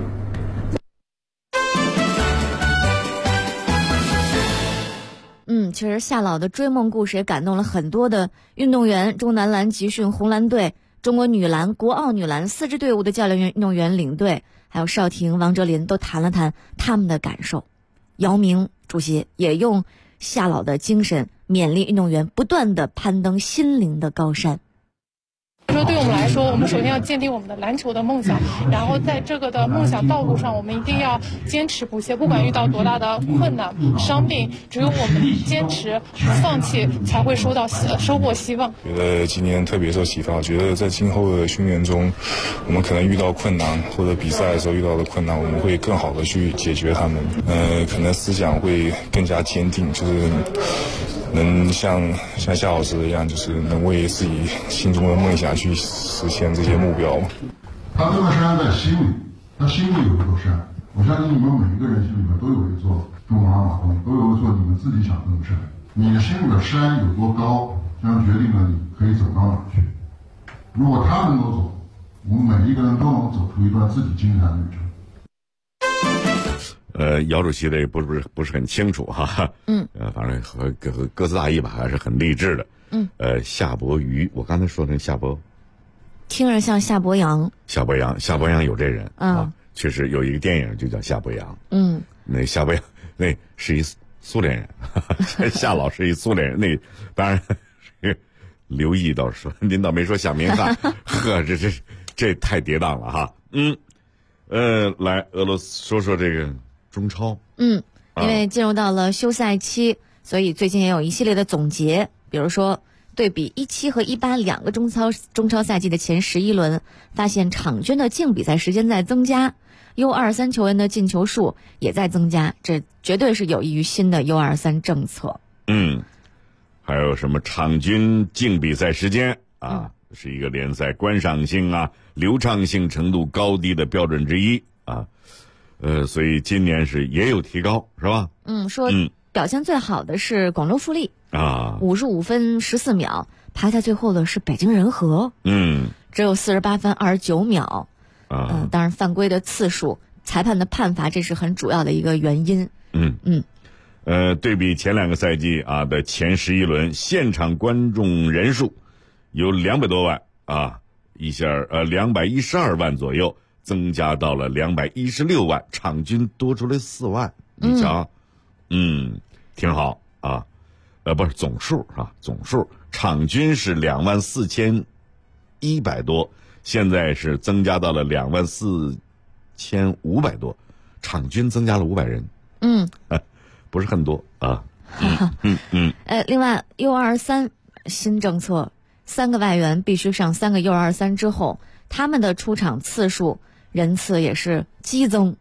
其实夏老的追梦故事也感动了很多的运动员，中男篮集训红蓝队、中国女篮、国奥女篮4支队伍的教练员、运动员领队，还有邵婷、王哲林都谈了谈他们的感受。姚明主席也用夏老的精神勉励运动员不断地攀登心灵的高山。 说对我们来说，我们首先要坚定我们的篮球的梦想，然后在这个的梦想道路上，我们一定要坚持不懈，不管遇到多大的困难、伤病，只有我们坚持不放弃，才会收获希望。 觉得今年特别受启发，觉得在今后的训练中，我们可能遇到困难或者比赛的时候遇到的困难，我们会更好的去解决它们。可能思想会更加坚定，就是能像夏老师一样，就是能为自己心中的梦想去实现这些目标。 他这个山在心里，他心里有一座山，我相信你们每一个人心里面都有一座珠穆朗玛峰，都有一座你们自己想登的山。你心里的山有多高，将决定了你可以走到哪去。如果他能够走，我们每一个人都能走出一段自己精彩的旅程。 姚主席的也不是很清楚哈，反正和歌词大意吧，还是很励志的。夏伯渝，我刚才说成夏伯， 听着像夏伯阳。夏伯阳有这人啊，确实有一个电影就叫夏伯阳。那夏伯阳那是一苏联人，夏老是一苏联人。那当然，刘毅倒说，您倒没说夏明翰，呵，这太跌宕了哈。来俄罗斯说说这个中超。因为进入到了休赛期，所以最近也有一系列的总结，比如说对比17和18两个中超赛季的前11轮，发现场均的净比赛时间在增加，U23球员的进球数也在增加，这绝对是有益于新的 U23政策。 还有什么场均净比赛时间啊，是一个联赛观赏性啊、流畅性程度高低的标准之一啊。所以今年是也有提高，是吧？ 说表现最好的是广州富力啊 ，55分14秒，排在最后的是北京人和，只有48分29秒。当然犯规的次数、裁判的判罚，这是很主要的一个原因。 对比前2个赛季啊的前11轮，现场观众人数由200多万啊，一下212万左右，增加到了216万，场均多出来4万。你瞧，挺好啊。不是总数啊，总数场均是24100多，现在是增加到了24500多，场均增加了500人。不是很多啊。 另外 U23 新政策，3个外援必须上3个 U23之后，他们的出场次数人次也是激增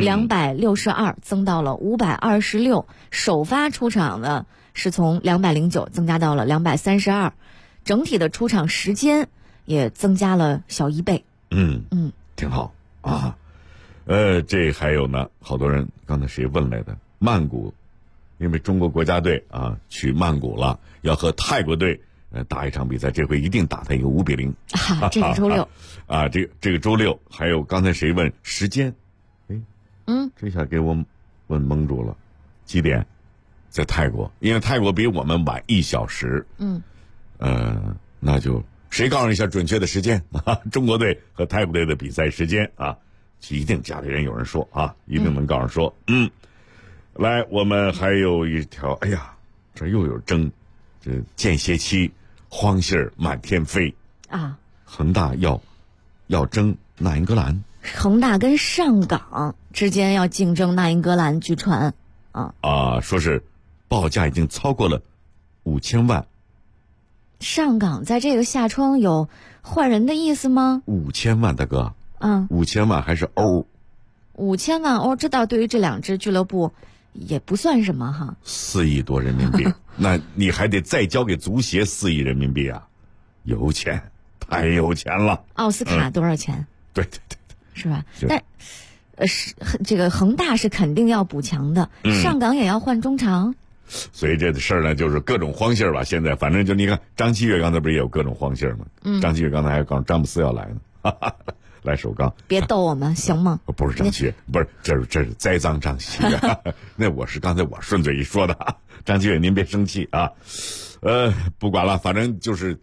，262增到了526，首发出场的是从209增加到了232，整体的出场时间也增加了小1倍。 挺好啊。这还有呢，好多人刚才谁问来的？曼谷，因为中国国家队啊去曼谷了，要和泰国队打一场比赛，这回一定打他一个5-0。 这个周六啊，这个周六。还有刚才谁问时间？这下给我问蒙住了，几点？在泰国，因为泰国比我们晚1小时。那就谁告诉一下准确的时间啊？中国队和泰国队的比赛时间啊，一定家里人有人说啊，一定能告诉说。来，我们还有一条，哎呀，这又有争，这间歇期，荒信儿满天飞啊！ 恒大要争纳英格兰， 恒大跟上港之间要竞争纳英格兰，据传说是报价已经超过了5000万。 上港在这个夏窗有换人的意思吗 ？5000万，大哥，5000万还是欧 ？5000万欧，这倒对于这2支俱乐部也不算什么哈。 4亿多人民币，那你还得再交给足协4亿人民币啊，有钱，太有钱了。 奥斯卡多少钱？ 对， 是吧？但这个恒大是肯定要补强的，上港也要换中场。 所以这事儿呢，就是各种荒信儿吧。现在反正就你看，张继岳刚才不是也有各种荒信儿吗？张继岳刚才还告诉詹姆斯要来呢，来首钢。 别逗我们行吗？ 不是张继岳，不是，这是栽赃张继岳。那我是刚才我顺嘴一说的，张继岳您别生气啊。不管了，反正就是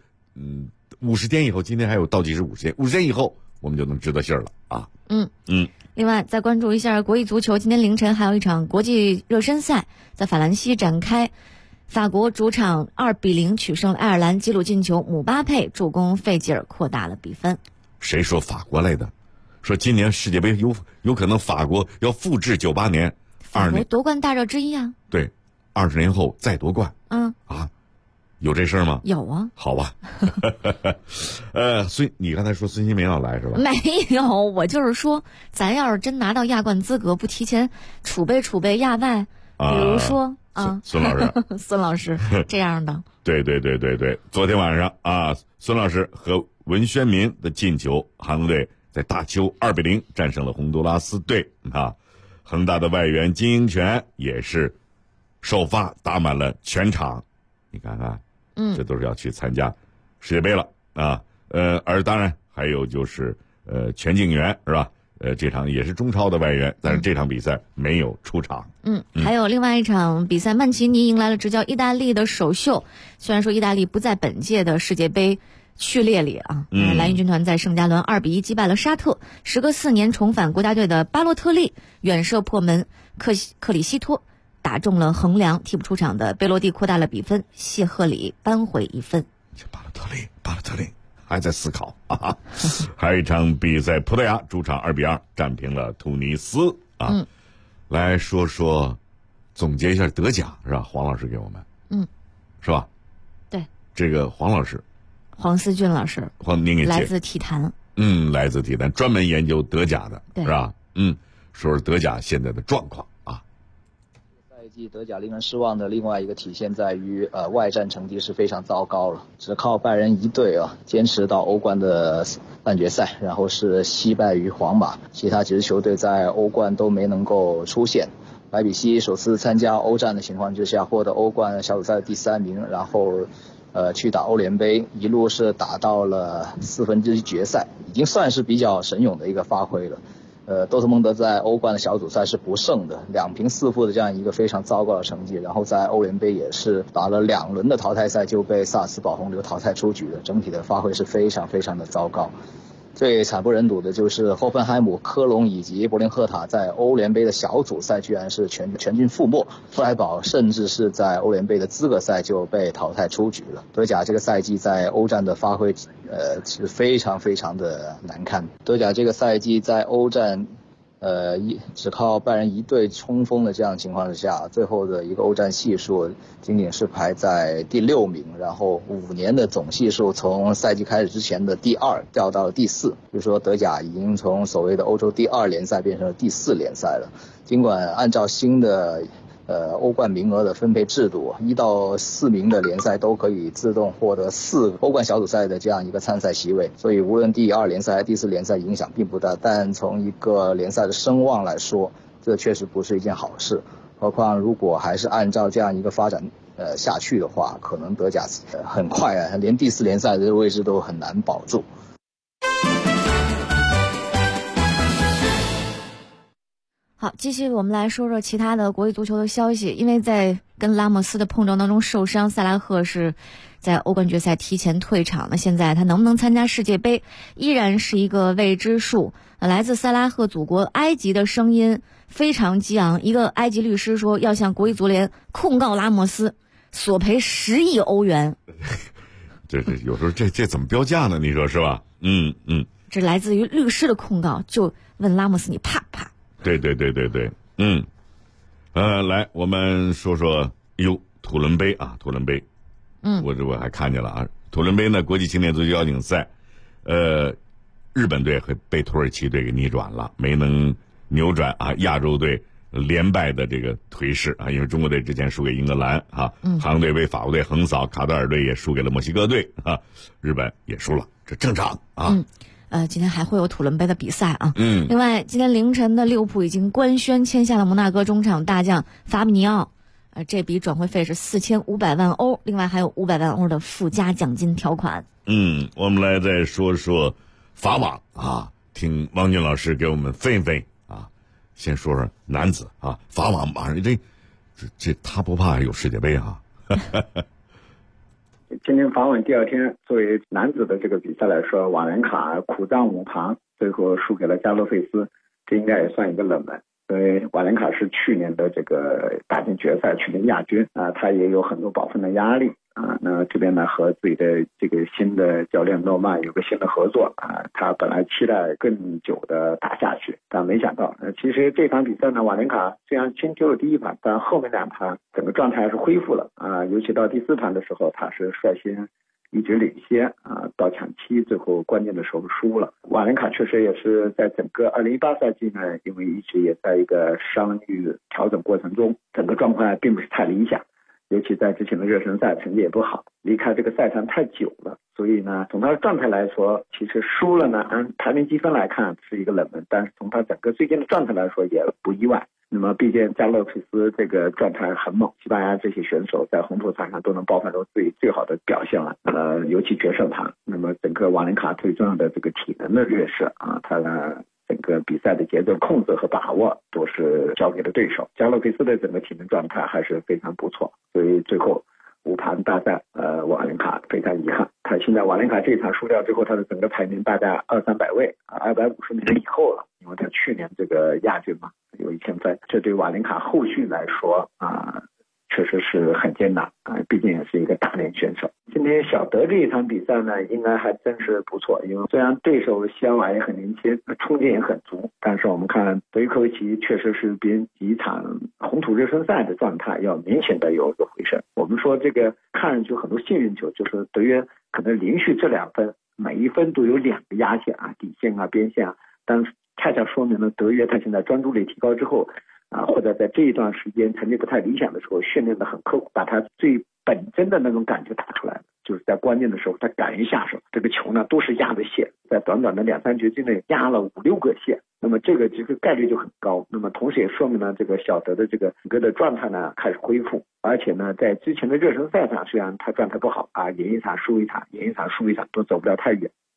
50天以后，今天还有倒计时50天，50天以后我们就能知道信儿了啊。 另外，再关注一下国际足球，今天凌晨还有一场国际热身赛在法兰西展开，法国主场2-0取胜了爱尔兰，吉鲁进球，姆巴佩助攻费吉尔扩大了比分。 谁说法国来的？说今年世界杯有可能法国要复制98年， 法国夺冠大热之一啊。 对，20年后再夺冠。有这事儿吗？ 有啊。 好吧。你刚才说孙兴民要来是吧？ 没有，我就是说，咱要是真拿到亚冠资格，不提前储备亚外，比如说孙老师， 孙老师这样的。 对，昨天晚上啊，孙老师和文宣民的进球，韩国队在大邱2-0战胜了洪都拉斯队啊。恒大的外援金英权也是首发打满了全场，你看看。这都是要去参加世界杯了啊。而当然还有就是全敬元是吧？这场也是中超的外援，但是这场比赛没有出场。 还有另外一场比赛，曼奇尼迎来了执教意大利的首秀。虽然说意大利不在本届的世界杯序列里啊，蓝衣军团在圣加伦2-1击败了沙特。时隔4年重返国家队的巴洛特利远射破门，克里希托打中了横梁，替补出场的贝洛蒂扩大了比分，谢赫里扳回1分。 巴洛特利还在思考啊。还有一场比赛，葡萄牙主场2-2战平了突尼斯啊。来说说，总结一下德甲是吧？黄老师给我们，是吧？ 对， 这个黄老师， 黄思俊老师， 您给来自体坛， 来自体坛，专门研究德甲的，是吧？说说德甲现在的状况。 赛季德甲令人失望的另外一个体现在于，外战成绩是非常糟糕了，只靠拜仁一队坚持到欧冠的半决赛，然后是惜败于皇马，其他几支球队在欧冠都没能够出现。莱比锡首次参加欧战的情况之下，获得欧冠小组赛第3名，然后去打欧联杯，一路是打到了1/4决赛，已经算是比较神勇的一个发挥了。 多特蒙德在欧冠的小组赛是不胜的，2平4负的这样一个非常糟糕的成绩，然后在欧联杯也是打了2轮的淘汰赛就被萨尔茨堡红牛淘汰出局的，整体的发挥是非常非常的糟糕。最惨不忍睹的就是霍芬海姆、科隆以及柏林赫塔在欧联杯的小组赛居然是全军覆没，弗莱堡甚至是在欧联杯的资格赛就被淘汰出局了。德甲这个赛季在欧战的发挥是非常非常的难看。德甲这个赛季在欧战只靠拜仁一队冲锋的这样的情况之下，最后的一个欧战系数仅仅是排在第6名，然后5年的总系数从赛季开始之前的第2掉到了第4，就是说德甲已经从所谓的欧洲第2联赛变成了第4联赛了。尽管按照新的欧冠名额的分配制度，1到4名的联赛都可以自动获得4个欧冠小组赛的这样一个参赛席位，所以无论第2联赛还是第4联赛影响并不大，但从一个联赛的声望来说，这确实不是一件好事。何况如果还是按照这样一个发展下去的话，可能德甲很快连第4联赛的位置都很难保住。 好，继续我们来说说其他的国际足球的消息。因为在跟拉莫斯的碰撞当中受伤，萨拉赫是在欧冠决赛提前退场。那现在他能不能参加世界杯依然是一个未知数。来自萨拉赫祖国埃及的声音非常激昂，一个埃及律师说要向国际足联控告拉莫斯，索赔10亿欧元。 这有时候这怎么标价呢？你说是吧？ 这来自于律师的控告，就问拉莫斯你怕不怕？ 对，来，我们说说土伦杯啊，土伦杯，我还看见了啊，土伦杯呢，国际青年足球邀请赛，日本队被土耳其队给逆转了，没能扭转啊亚洲队连败的这个颓势啊，因为中国队之前输给英格兰啊，韩国队被法国队横扫，卡塔尔队也输给了墨西哥队啊，日本也输了，这正常啊。 今天还会有土伦杯的比赛啊。另外，今天凌晨的利物浦已经官宣签下了摩纳哥中场大将法比尼奥，这笔转会费是4500万欧，另外还有500万欧的附加奖金条款。 我们来再说说法网啊，听王军老师给我们分一分啊。先说说男子啊，法网马上这他不怕有世界杯啊。 今天法网第2天，作为男子的这个比赛来说，瓦伦卡苦战5盘，最后输给了加洛费斯，这应该也算一个冷门。因为瓦伦卡是去年的这个打进决赛，去年亚军啊，他也有很多保分的压力啊。那这边呢，和自己的这个新的教练诺曼有个新的合作啊，他本来期待更久的打下去，但没想到，其实这场比赛呢，瓦伦卡虽然先丢了第1盘，但后面2盘整个状态还是恢复了啊，尤其到第4盘的时候，他是率先一直领先啊，到抢七，最后关键的时候输了。瓦伦卡确实也是在整个2018赛季呢，因为一直也在一个伤愈调整过程中，整个状况并不是太理想，尤其在之前的热身赛成绩也不好，离开这个赛场太久了，所以呢，从他的状态来说，其实输了呢，按排名积分来看是一个冷门，但是从他整个最近的状态来说也不意外。那么毕竟加洛佩斯这个状态很猛，西班牙这些选手在红土场上都能爆发出最好的表现了，尤其决胜盘。那么整个瓦伦卡最重要的这个体能的劣势啊，他呢整个比赛的节奏控制和把握都是交给了对手。加洛佩斯的整个体能状态还是非常不错，所以最后5盘大战，瓦伦卡非常遗憾。他现在瓦伦卡这一场输掉之后，他的整个排名大概200-300位，250名以后了，因为他去年这个亚军嘛，有1000分，这对瓦伦卡后续来说确实是很艰难啊，毕竟也是一个大连选手。今天小德这一场比赛呢，应该还真是不错，因为虽然对手西尔瓦也很年轻，冲劲也很足，但是我们看德约科维奇确实是比几场红土热身赛的状态要明显的有一个回升。我们说这个看上去很多幸运球，就是德约可能连续这2分，每一分都有2个压线啊，底线啊，边线啊，但恰恰说明了德约他现在专注力提高之后或者在这一段时间成绩不太理想的时候，训练的很刻苦，把他最本真的那种感觉打出来了，就是在关键的时候他敢于下手，这个球呢都是压的线，在短短的2-3局之内压了5-6个线，那么这个概率就很高。那么同时也说明了这个小德的这个整个的状态呢开始恢复，而且呢在之前的热身赛上，虽然他状态不好啊，赢一场输一场，赢一场输一场都走不了太远，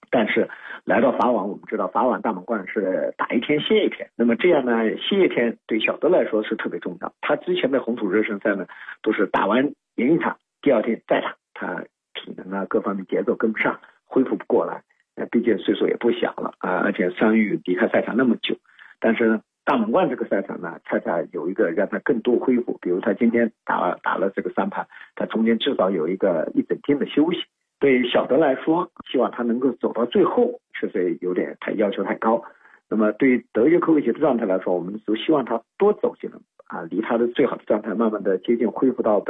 但是来到法网，我们知道法网大满贯是打一天歇一天，那么这样呢，歇一天对小德来说是特别重要。他之前的红土热身赛呢，都是打完赢一场，第二天再打，他体能啊各方面节奏跟不上，恢复不过来。毕竟岁数也不小了啊，而且伤愈离开赛场那么久。但是呢，大满贯这个赛场呢，恰恰有一个让他更多恢复。比如他今天打了这个3盘，他中间至少有一整天的休息。对小德来说，希望他能够走到最后，确实有点要求太高。那么对于德约科维奇的状态来说，我们都希望他多走几轮啊，离他的最好的状态慢慢的接近，恢复到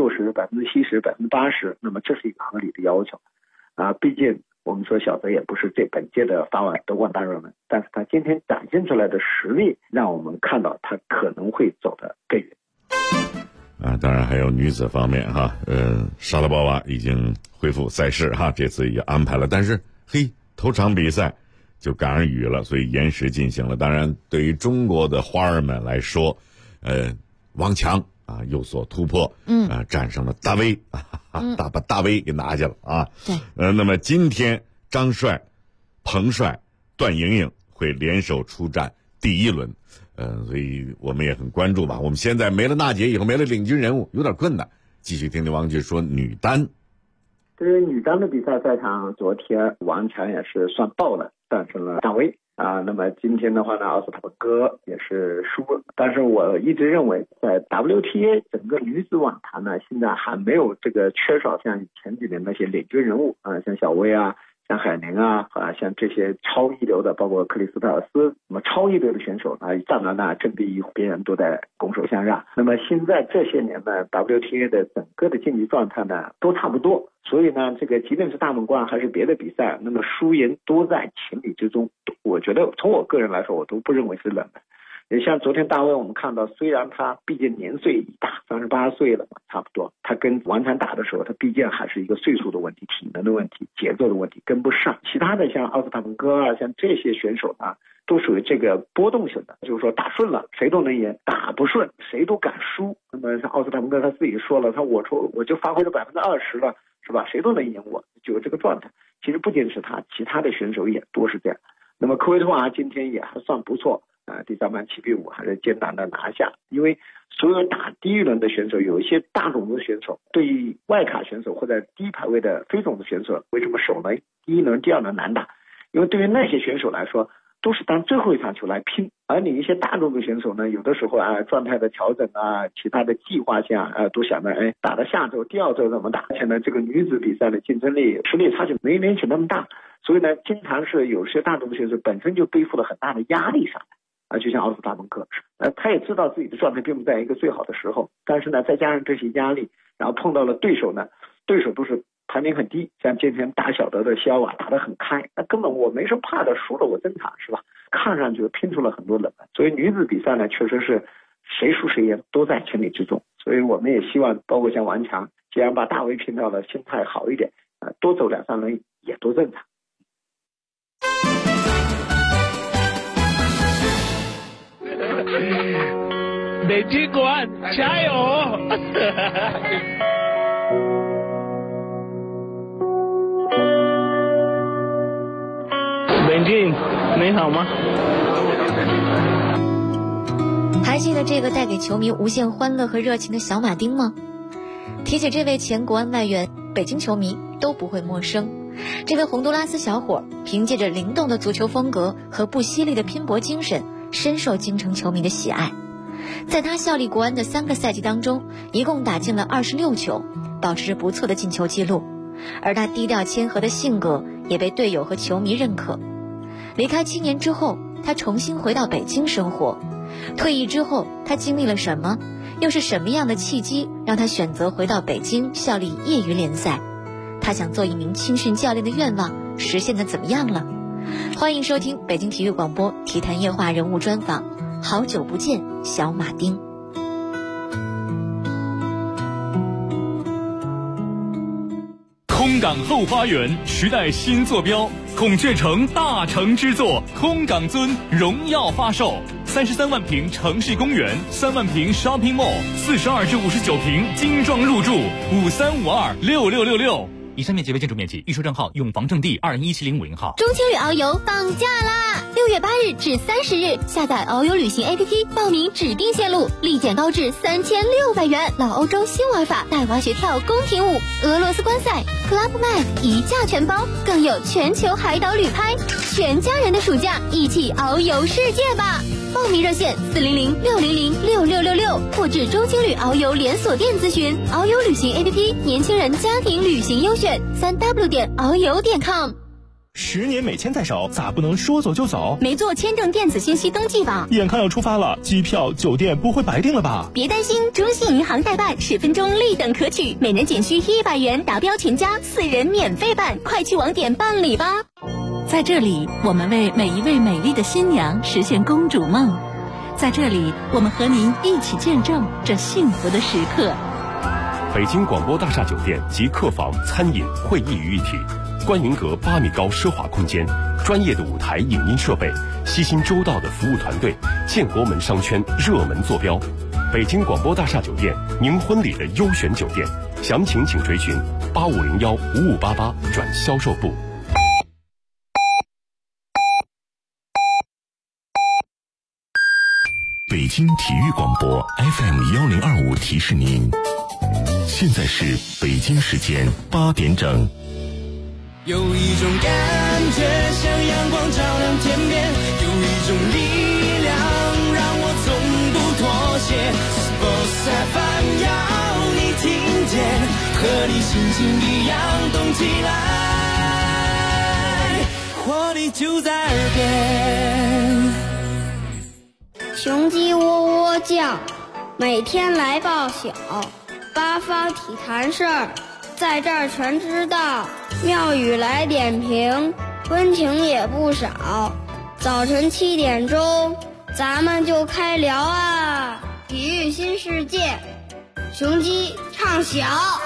60%、70%、80%，那么这是一个合理的要求啊。毕竟我们说小德也不是本届的法网夺冠大热门，但是他今天展现出来的实力，让我们看到他可能会走得更远。 啊，当然还有女子方面哈，莎拉波娃已经恢复赛事哈，这次也安排了，但是头场比赛就赶上雨了，所以延时进行了。当然，对于中国的花儿们来说，王强啊有所突破，战胜了大威，把大威给拿下了啊。对，那么今天张帅、彭帅、段莹莹会联手出战第1轮。所以我们也很关注吧。我们现在没了娜姐以后，没了领军人物，有点困难。继续听听王局说女单。 对于女单的比赛赛场，昨天王强也是算爆了，战胜了大威啊。那么今天的话呢，奥斯塔本戈也是输了。但是我一直认为，在 WTA 整个女子网坛呢，现在还没有这个缺少像前几年那些领军人物啊，像小威啊。像海宁啊，像这些超一流的，包括克里斯泰尔斯，那么超一流的选手啊，站到那振臂一呼，别人都在拱手相让。那么现在这些年呢 ，WTA 的整个的竞技状态呢都差不多，所以呢，这个即便是大满贯还是别的比赛，那么输赢都在情理之中。我觉得从我个人来说，我都不认为是冷门。也像昨天大卫我们看到，虽然他毕竟年岁已大，38岁了嘛，差不多，他跟王强打的时候，他毕竟还是一个岁数的问题、体能的问题、节奏的问题，跟不上。其他的像奥斯塔本戈啊，像这些选手呢，都属于这个波动型的，就是说打顺了谁都能赢，打不顺谁都敢输。那么像奥斯塔本戈他自己说了，我就发挥了20%了，是吧？谁都能赢我，就有这个状态。其实不仅是他，其他的选手也多是这样。那么科维托娃今天也还算不错。第3盘7比5还是艰难的拿下，因为所有打第1轮的选手，有一些大种子选手，对于外卡选手或者低排位的非种子选手，为什么首轮、第1轮、第2轮难打？因为对于那些选手来说，都是当最后一场球来拼，而你一些大种子选手呢，有的时候状态的调整啊，其他的计划性都想着打到下周、第2周怎么打，而且呢，这个女子比赛的竞争力、实力差距没联系那么大，所以呢，经常是有些大种子选手本身就背负了很大的压力上来。就像奥斯塔本戈，他也知道自己的状态并不在一个最好的时候，但是呢，再加上这些压力，然后碰到了对手呢，对手都是排名很低，像今天打小德的西尔瓦打得很开，那根本我没什么怕的，输了我正常是吧？看上去拼出了很多冷门，所以女子比赛呢，确实是谁输谁赢都在情理之中，所以我们也希望，包括像王强，既然把大威拼到了，心态好一点，多走2-3轮也都正常。 北京国安加油！北京，你好吗？ 还记得这个带给球迷无限欢乐和热情的小马丁吗？提起这位前国安外援，北京球迷都不会陌生。这位洪都拉斯小伙凭借着灵动的足球风格和不犀利的拼搏精神，深受京城球迷的喜爱。在他效力国安的3个赛季当中，一共打进了26球，保持着不错的进球记录。而他低调谦和的性格也被队友和球迷认可。离开7年之后，他重新回到北京生活。退役之后，他经历了什么？又是什么样的契机让他选择回到北京效力业余联赛？他想做一名青训教练的愿望实现的怎么样了？欢迎收听北京体育广播体坛夜话人物专访，好久不见小马丁。 空港后花园时代新坐标，孔雀城大成之作空港尊荣耀发售，33万平城市公园，3万平 shopping mall，42至59平精装入住，53526666。 以上面积为建筑面积，预售账号永房正地2017051号。 中青旅遨游放假啦！6月8日至30日，下载遨游旅行 APP， 报名指定线路，立减高至3600元。老欧洲新玩法，带滑雪跳、宫廷舞、俄罗斯观赛、Club Med 一价全包，更有全球海岛旅拍，全家人的暑假一起遨游世界吧！报名热线400-600-6666，或至中青旅遨游连锁店咨询。遨游旅行 APP， 年轻人家庭旅行优选，3w.遨游.com。 10年美签在手，咋不能说走就走？ 没做签证电子信息登记吧？ 眼看要出发了，机票、酒店不会白订了吧？ 别担心，中信银行代办10分钟立等可取，每人仅需100元，达标全家4人免费办，快去网点办理吧。 在这里，我们为每一位美丽的新娘实现公主梦。在这里，我们和您一起见证这幸福的时刻。 北京广播大厦酒店集客房、餐饮、会议于一体，观云阁8米高奢华空间，专业的舞台影音设备，悉心周到的服务团队，建国门商圈热门坐标。北京广播大厦酒店，您婚礼的优选酒店，详情请垂询8501-5588转销售部。 北京体育广播 FM1025提示您，现在是北京时间8点整。 有一种感觉像阳光照亮天边，有一种力量让我从不妥协。Sports FM 要你听见，和你心情一样动起来，活力就在耳边。 雄鸡喔喔叫，每天来报晓，八方体坛事儿，在这儿全知道。妙语来点评，温情也不少。早晨7点钟，咱们就开聊啊！体育新世界，雄鸡唱晓。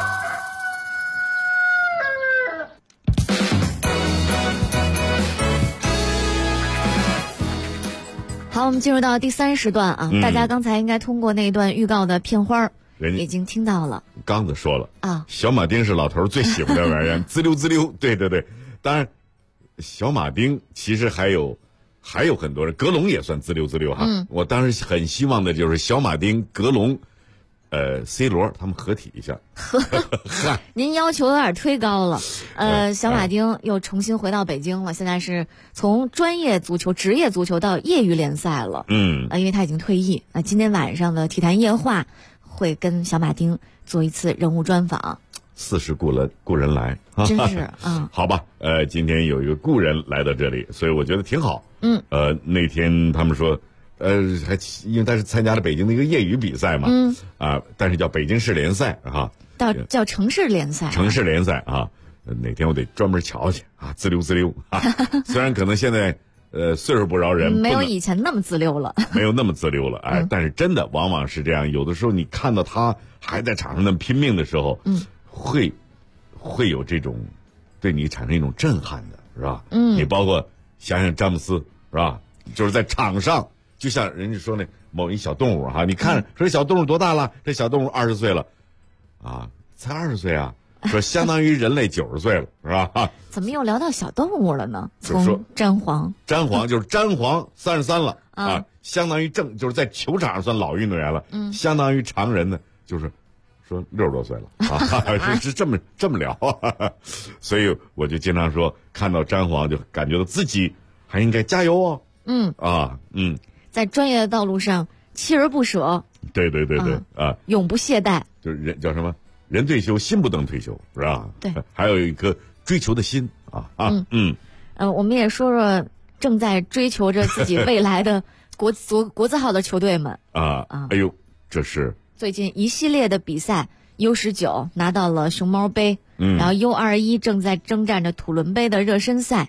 好，我们进入到第3时段啊，大家刚才应该通过那段预告的片花已经听到了。 刚子说了啊， 小马丁是老头最喜欢的玩意儿，滋溜滋溜。对对对，当然，小马丁其实还有很多人，格隆也算滋溜滋溜哈。我当时很希望的就是小马丁、格隆。C 罗他们合体一下。 您要求有点忒高了。小马丁又重新回到北京了，现在是从专业足球、职业足球到业余联赛了。因为他已经退役。今天晚上的体坛夜话会跟小马丁做一次人物专访。 似是故人来， 真是好吧，今天有一个故人来到这里，所以我觉得挺好。那天他们说。还因为他是参加了北京的一个业余比赛嘛，但是叫北京市联赛哈， 叫城市联赛， 城市联赛啊，哪天我得专门瞧去啊，滋溜滋溜啊。虽然可能现在岁数不饶人， 没有以前那么滋溜了， 没有那么滋溜了，但是真的往往是这样，有的时候你看到他还在场上那么拼命的时候，会有这种对你产生一种震撼的，是吧？你包括想想詹姆斯是吧？就是在场上。就像人家说那某一小动物哈，你看说这小动物多大了？这小动物20岁了，啊，才20岁啊，说相当于人类90岁了，是吧？ 怎么又聊到小动物了呢？从詹皇就是詹皇33了啊，相当于就是在球场上算老运动员了，相当于常人呢，就是说60多岁了啊，是这么聊，所以我就经常说，看到詹皇就感觉到自己还应该加油哦， 在专业的道路上锲而不舍， 对啊， 永不懈怠， 就是人叫什么？人退休，心不能退休，是吧？ 对， 还有一颗追求的心啊。 我们也说说正在追求着自己未来的国字号的球队们啊。哎呦，这是最近一系列的比赛 ，U19 拿到了熊猫杯，然后 U21 正在征战着土伦杯的热身赛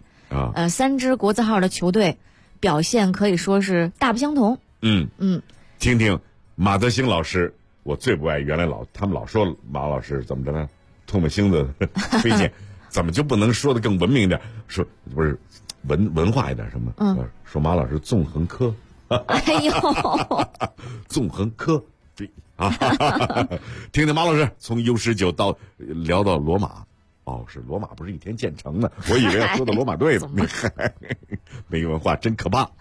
，3支国字号的球队。表现可以说是大不相同。 听听马德兴老师，我最不爱原来他们老说马老师怎么着呢？唾沫星子推荐，怎么就不能说的更文明一点？说不是文化一点什么？说马老师纵横科。 哎呦， 纵横科对啊！听听马老师从 U19 聊到罗马。 哦，是罗马不是一天建成的，我以为要说的罗马队呢。没文化真可怕。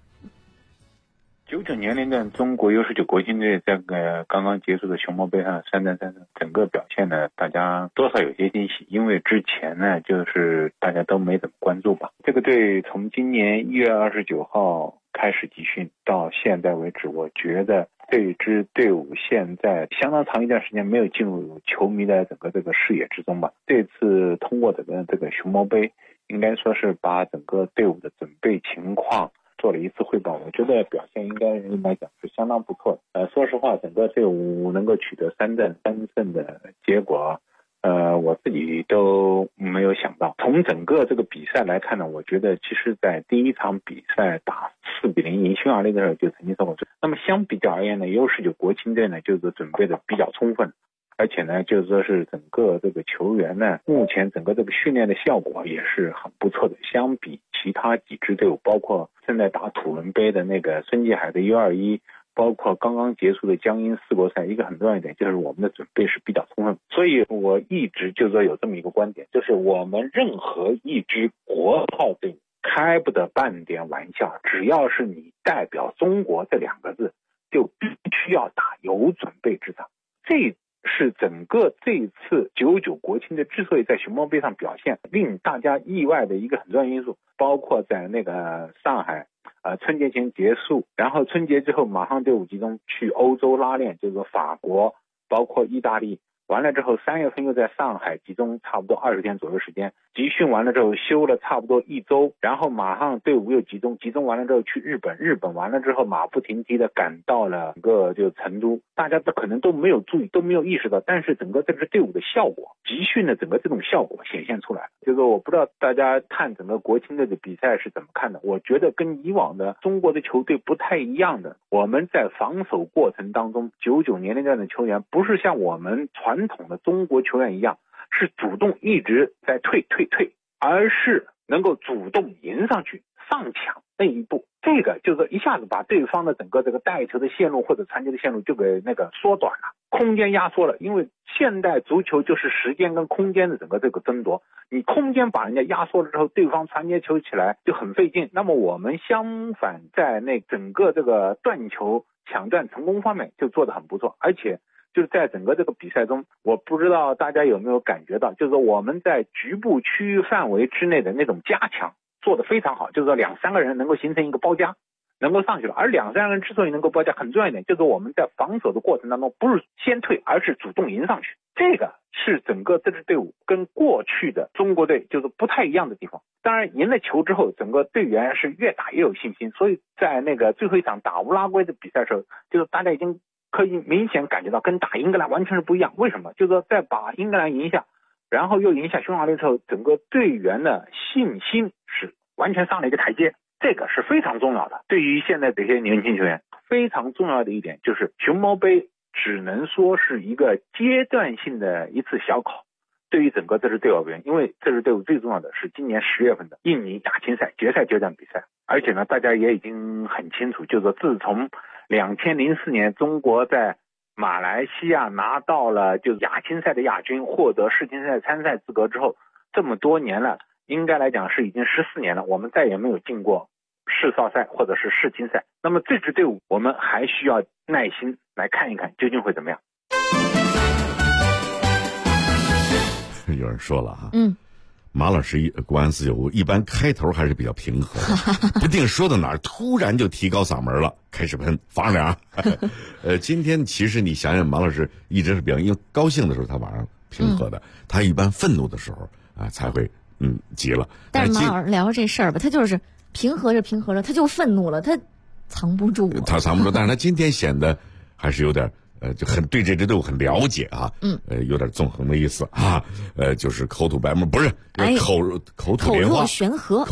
99年龄段中国U19国青队这个刚刚结束的熊猫杯上3战3胜，整个表现呢，大家多少有些惊喜，因为之前呢就是大家都没怎么关注吧。这个队从今年1月29号开始集训到现在为止，我觉得这支队伍现在相当长一段时间没有进入球迷的整个这个视野之中吧。这次通过这个熊猫杯，应该说是把整个队伍的准备情况做了一次汇报，我觉得表现应该来讲是相当不错的。说实话，整个队伍能够取得3战3胜的结果，我自己都没有想到。从整个这个比赛来看呢，我觉得其实在第一场比赛打4-0赢匈牙利的时候就曾经受过罪。那么相比较而言呢，U19国青队呢就是准备的比较充分。而且呢，就是说是整个这个球员呢，目前整个这个训练的效果也是很不错的。相比其他几支队伍，包括正在打土伦杯的那个孙继海的U21，包括刚刚结束的江阴4国赛，一个很重要一点就是我们的准备是比较充分。所以我一直就说有这么一个观点，就是我们任何一支国号队伍开不得半点玩笑，只要是你代表中国这2个字，就必须要打有准备之仗。这是整个这一次99国青队之所以在熊猫杯上表现令大家意外的一个很重要因素，包括在那个上海春节前结束，然后春节之后马上队伍集中去欧洲拉练，就是说法国包括意大利，完了之后3月份又在上海集中差不多20天左右时间，集训完了之后休了差不多1周，然后马上队伍又集中完了之后去日本完了之后马不停蹄的赶到了就成都，大家可能都没有注意，都没有意识到，但是整个这支队伍的效果，集训的整个这种效果显现出来。就是我不知道大家看整个国青队的比赛是怎么看的，我觉得跟以往的中国的球队不太一样的，我们在防守过程当中，99年龄段的球员不是像我们传统的中国球员一样是主动一直在退，而是能够主动迎上去上抢那一步，这个就是一下子把对方的整个这个带球的线路或者传球的线路就给那个缩短了，空间压缩了。因为现代足球就是时间跟空间的整个这个争夺，你空间把人家压缩了之后，对方传接球起来就很费劲。那么我们相反在那整个这个断球抢断成功方面就做得很不错，而且就是在整个这个比赛中，我不知道大家有没有感觉到，就是说我们在局部区域范围之内的那种加强做得非常好，就是说2-3个人能够形成一个包夹，能够上去了。而2-3个人之所以能够包夹，很重要一点就是我们在防守的过程当中不是先退，而是主动迎上去，这个是整个这支队伍跟过去的中国队就是不太一样的地方。当然赢了球之后，整个队员是越打越有信心，所以在那个最后一场打乌拉圭的比赛的时候，就是大家已经可以明显感觉到跟打英格兰完全是不一样。为什么？就是说在把英格兰赢下，然后又赢下匈牙利的时候，整个队员的信心是完全上了一个台阶，这个是非常重要的。对于现在这些年轻球员，非常重要的一点就是熊猫杯只能说是一个阶段性的一次小考，对于整个这支队伍而言，因为这支队伍最重要的是今年10月份的印尼亚青赛决赛阶段比赛。而且呢，大家也已经很清楚，就是说自从2004年中国在马来西亚拿到了就是亚青赛的亚军，获得世青赛参赛资格之后，这么多年了，应该来讲是已经14年了，我们再也没有进过世少赛或者是世青赛。那么这支队伍我们还需要耐心来看一看究竟会怎么样。 有人说了哈，马老师国安495一般开头还是比较平和的，不定说到哪儿突然就提高嗓门了，开始喷防凉。今天其实你想想，马老师一直是比较，因为高兴的时候他晚上平和的，他一般愤怒的时候才会急了。 但是马老师聊这事儿吧，他就是平和着，他就愤怒了，他藏不住。 他藏不住，但是他今天显得还是有点。就很对这支队伍很了解啊，有点纵横的意思啊，就是口吐白沫，不是口吐莲花，口若悬河，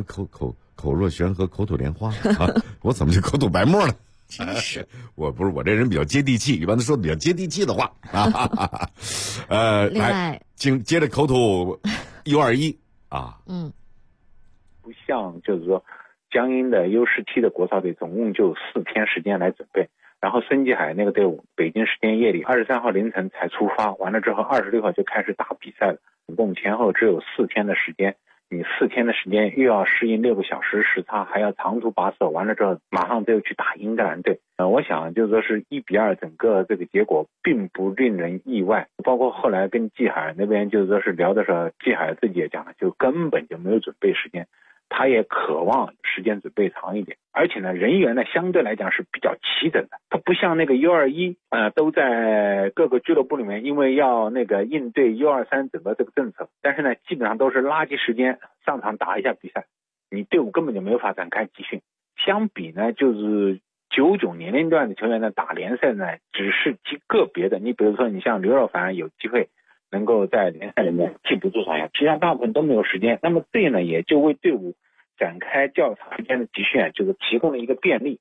口吐莲花啊！我怎么就口吐白沫呢？ 真是， 我这人比较接地气，一般都说的比较接地气的话啊。 另外， 接着口吐 U21啊， 不像就是说江阴的 U17的国少队总共就4天时间来准备。 然后孙继海那个队伍北京时间夜里23号凌晨才出发，完了之后26号就开始打比赛了，总共前后只有4天的时间。你4天的时间又要适应6个小时时差，还要长途跋涉，完了之后马上就去打英格兰队。我想就是说是1-2，整个这个结果并不令人意外。包括后来跟季海那边就是说是聊的时候，季海自己也讲了，就根本就没有准备时间。他也渴望时间准备长一点，而且呢，人员呢相对来讲是比较齐整的，他不像那个 U21，都在各个俱乐部里面，因为要那个应对 U23 整个这个政策，但是呢，基本上都是垃圾时间上场打一下比赛，你队伍根本就没有法展开集训。相比呢，就是99年龄段的球员呢打联赛呢，只是极个别的，你比如说你像刘若凡有机会能够在联赛里面替补出场呀，其他大部分都没有时间。那么这呢，也就为队伍展开较长时间的集训，就是提供了一个便利。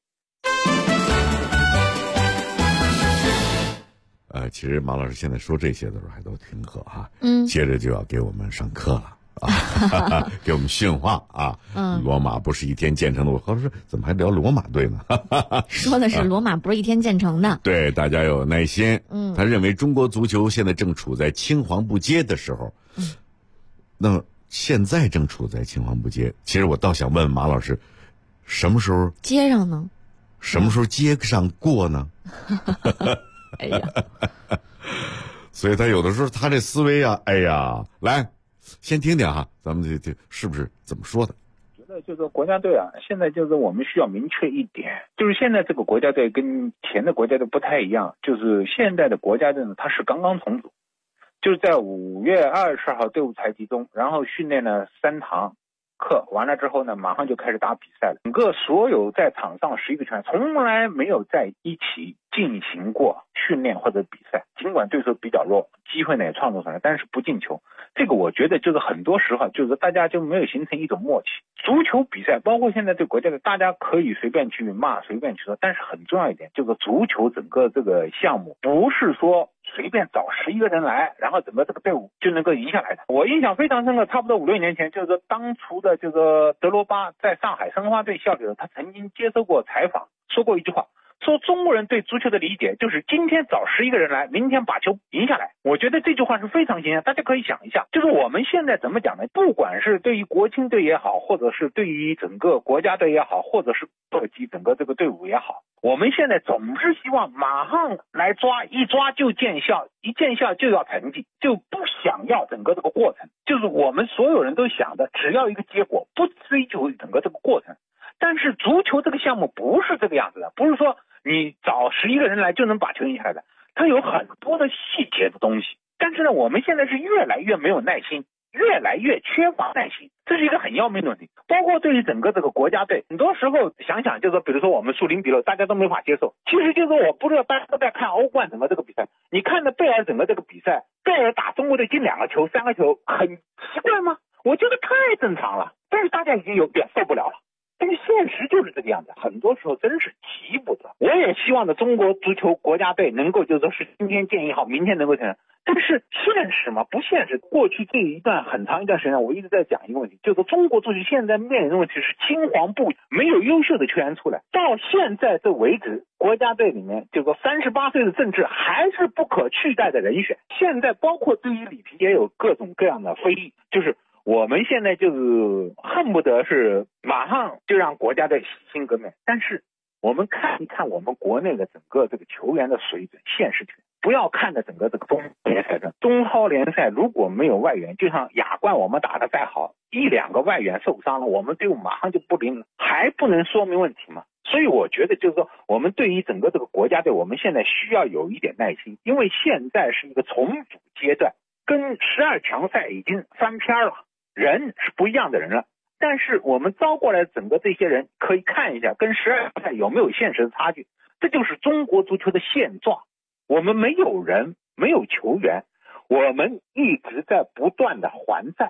其实马老师现在说这些的时候还都挺可哈，接着就要给我们上课了啊，给我们训话啊。罗马不是一天建成的，我好像是怎么还聊罗马队呢？ 说的是罗马不是一天建成的。 对，大家有耐心。他认为中国足球现在正处在青黄不接的时候。那么现在正处在青黄不接，其实我倒想问马老师，什么时候接上呢？ 什么时候接上过呢？ 哎呀， 所以他有的时候他这思维啊，哎呀，来，先听听哈，咱们这是不是怎么说的？ 觉得就是国家队啊，现在就是我们需要明确一点，就是现在这个国家队跟前的国家队不太一样，就是现在的国家队呢，它是刚刚重组。就是在5月20号队伍才集中，然后训练了3堂课，完了之后呢，马上就开始打比赛了。整个所有在场上11个球员从来没有在一起进行过训练或者比赛，尽管对手比较弱，机会呢也创造出来，但是不进球。这个我觉得就是很多时候就是大家就没有形成一种默契。足球比赛包括现在对国家的，大家可以随便去骂，随便去说，但是很重要一点就是足球整个这个项目不是说随便找11个人来，然后整个这个队伍就能够赢下来的。我印象非常深刻，差不多5-6年前，就是说当初的这个德罗巴在上海申花队效力的时候，他曾经接受过采访，说过一句话，说中国人对足球的理解就是今天找11个人来，明天把球赢下来。我觉得这句话是非常形象，大家可以想一下，就是我们现在怎么讲呢？不管是对于国青队也好，或者是对于整个国家队也好，或者是各级整个这个队伍也好，我们现在总是希望马上来抓，一抓就见效，一见效就要成绩，就不想要整个这个过程。就是我们所有人都想的，只要一个结果，不追求整个这个过程。但是足球这个项目不是这个样子的，不是说你找11个人来就能把球赢下来的，它有很多的细节的东西。但是呢，我们现在是越来越没有耐心，越来越缺乏耐心，这是一个很要命的问题。包括对于整个这个国家队，很多时候想想就是说，比如说我们输0-6，大家都没法接受。其实就是我不知道大家都在看欧冠整个这个比赛，你看着贝尔整个这个比赛，贝尔打中国队进2个球、3个球，很奇怪吗？我觉得太正常了，但是大家已经有点受不了了。但是现实就是这个样子，很多时候真是急不得。我也希望的中国足球国家队能够就是说是今天建议好，明天能够成，但是现实嘛，不现实。过去这一段很长一段时间，我一直在讲一个问题，就是中国足球现在面临的问题是青黄不接，没有优秀的球员出来。到现在这为止，国家队里面就是说38岁的郑智还是不可取代的人选。现在包括对于里皮也有各种各样的非议，就是我们现在就是恨不得是马上就让国家队洗心革面，但是我们看一看我们国内的整个这个球员的水准，现实球员不要看的整个这个中联赛的中超联赛，如果没有外援，就像亚冠我们打得再好，1-2个外援受伤了，我们队伍马上就不灵了，还不能说明问题吗？所以我觉得就是说，我们对于整个这个国家队，我们现在需要有一点耐心，因为现在是一个重组阶段，跟12强赛已经翻篇了。人是不一样的人了，但是我们招过来整个这些人可以看一下跟12强赛有没有现实的差距，这就是中国足球的现状。我们没有人，没有球员，我们一直在不断的还债。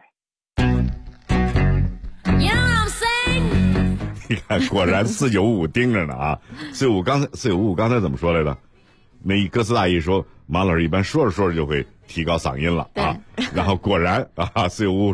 你看，果然495盯着呢啊！495刚才怎么说来着？那哥斯达一说，马老师一般说着说着就会提高嗓音了啊。然后果然啊，495说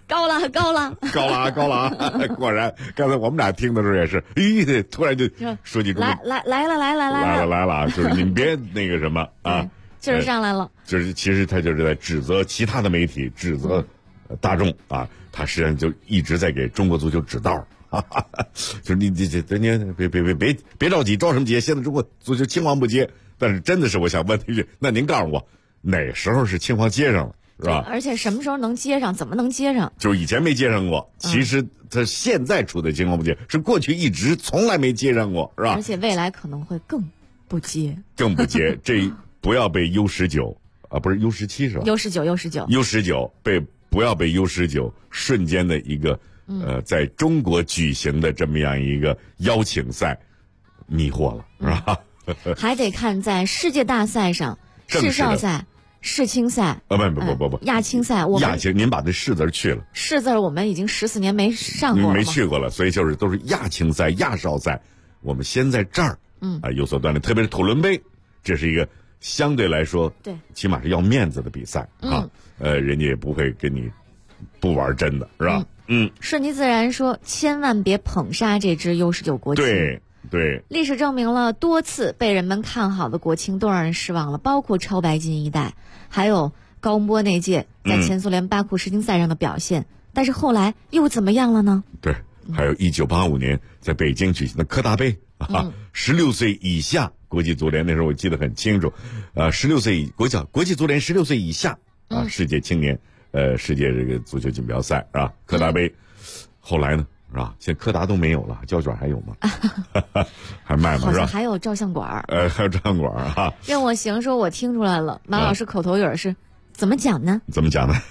高了， 高了啊！果然，刚才我们俩听的时候也是，咦，突然就说起来了， 就是你们别那个什么啊， 劲儿上来了。 就是其实他就是在指责其他的媒体，指责大众啊，他实际上就一直在给中国足球指道。就是你别着急，着什么急？现在中国足球青黄不接，但是真的是我想问一句，那您告诉我，哪时候是青黄接上了，是吧？ 而且什么时候能接上？怎么能接上？ 就是以前没接上过，其实他现在处的青黄不接，是过去一直从来没接上过，是吧？ 而且未来可能会更不接， 这不要被 U19啊，不是 U17是吧 ？U19 不要被 U19瞬间的一个。在中国举行的这么样一个邀请赛迷惑了，是吧？ 还得看在世界大赛上，世少赛、世青赛不， 亚青赛， 亚青，您把这世字去了， 世字我们已经14年没上过了， 没去过了，所以就是都是亚青赛、亚少赛。我们先在这儿，有所锻炼，特别是土伦杯，这是一个相对来说， 对， 起码是要面子的比赛啊。人家也不会跟你不玩真的，是吧？ 顺其自然说，千万别捧杀这支 U19国青。 对， 历史证明了多次被人们看好的国青都让人失望了，包括超白金一代，还有高洪波那届在前苏联巴库世青赛上的表现。但是后来又怎么样了呢？ 对，还有1985年在北京举行的科大杯啊，16岁以下国际足联，那时候我记得很清楚，16岁国际足联16岁以下啊，世界青年。世界这个足球锦标赛是吧？柯达杯，后来呢是吧？现在柯达都没有了，胶卷还有吗？还卖吗？ 好像还有照相馆。 还有照相馆哈。 任我行说，我听出来了，马老师口头语是怎么讲呢？ 怎么讲呢？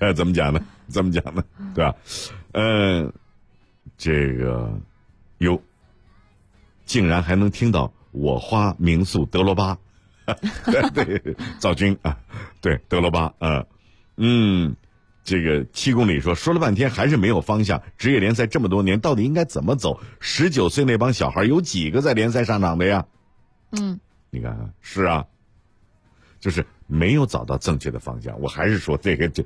对吧？这个竟然还能听到我花名宿德罗巴，对，赵军啊，对，德罗巴这个7公里说了半天还是没有方向，职业联赛这么多年到底应该怎么走？19岁那帮小孩有几个在联赛上场的呀？你看看，是啊，就是没有找到正确的方向。我还是说这个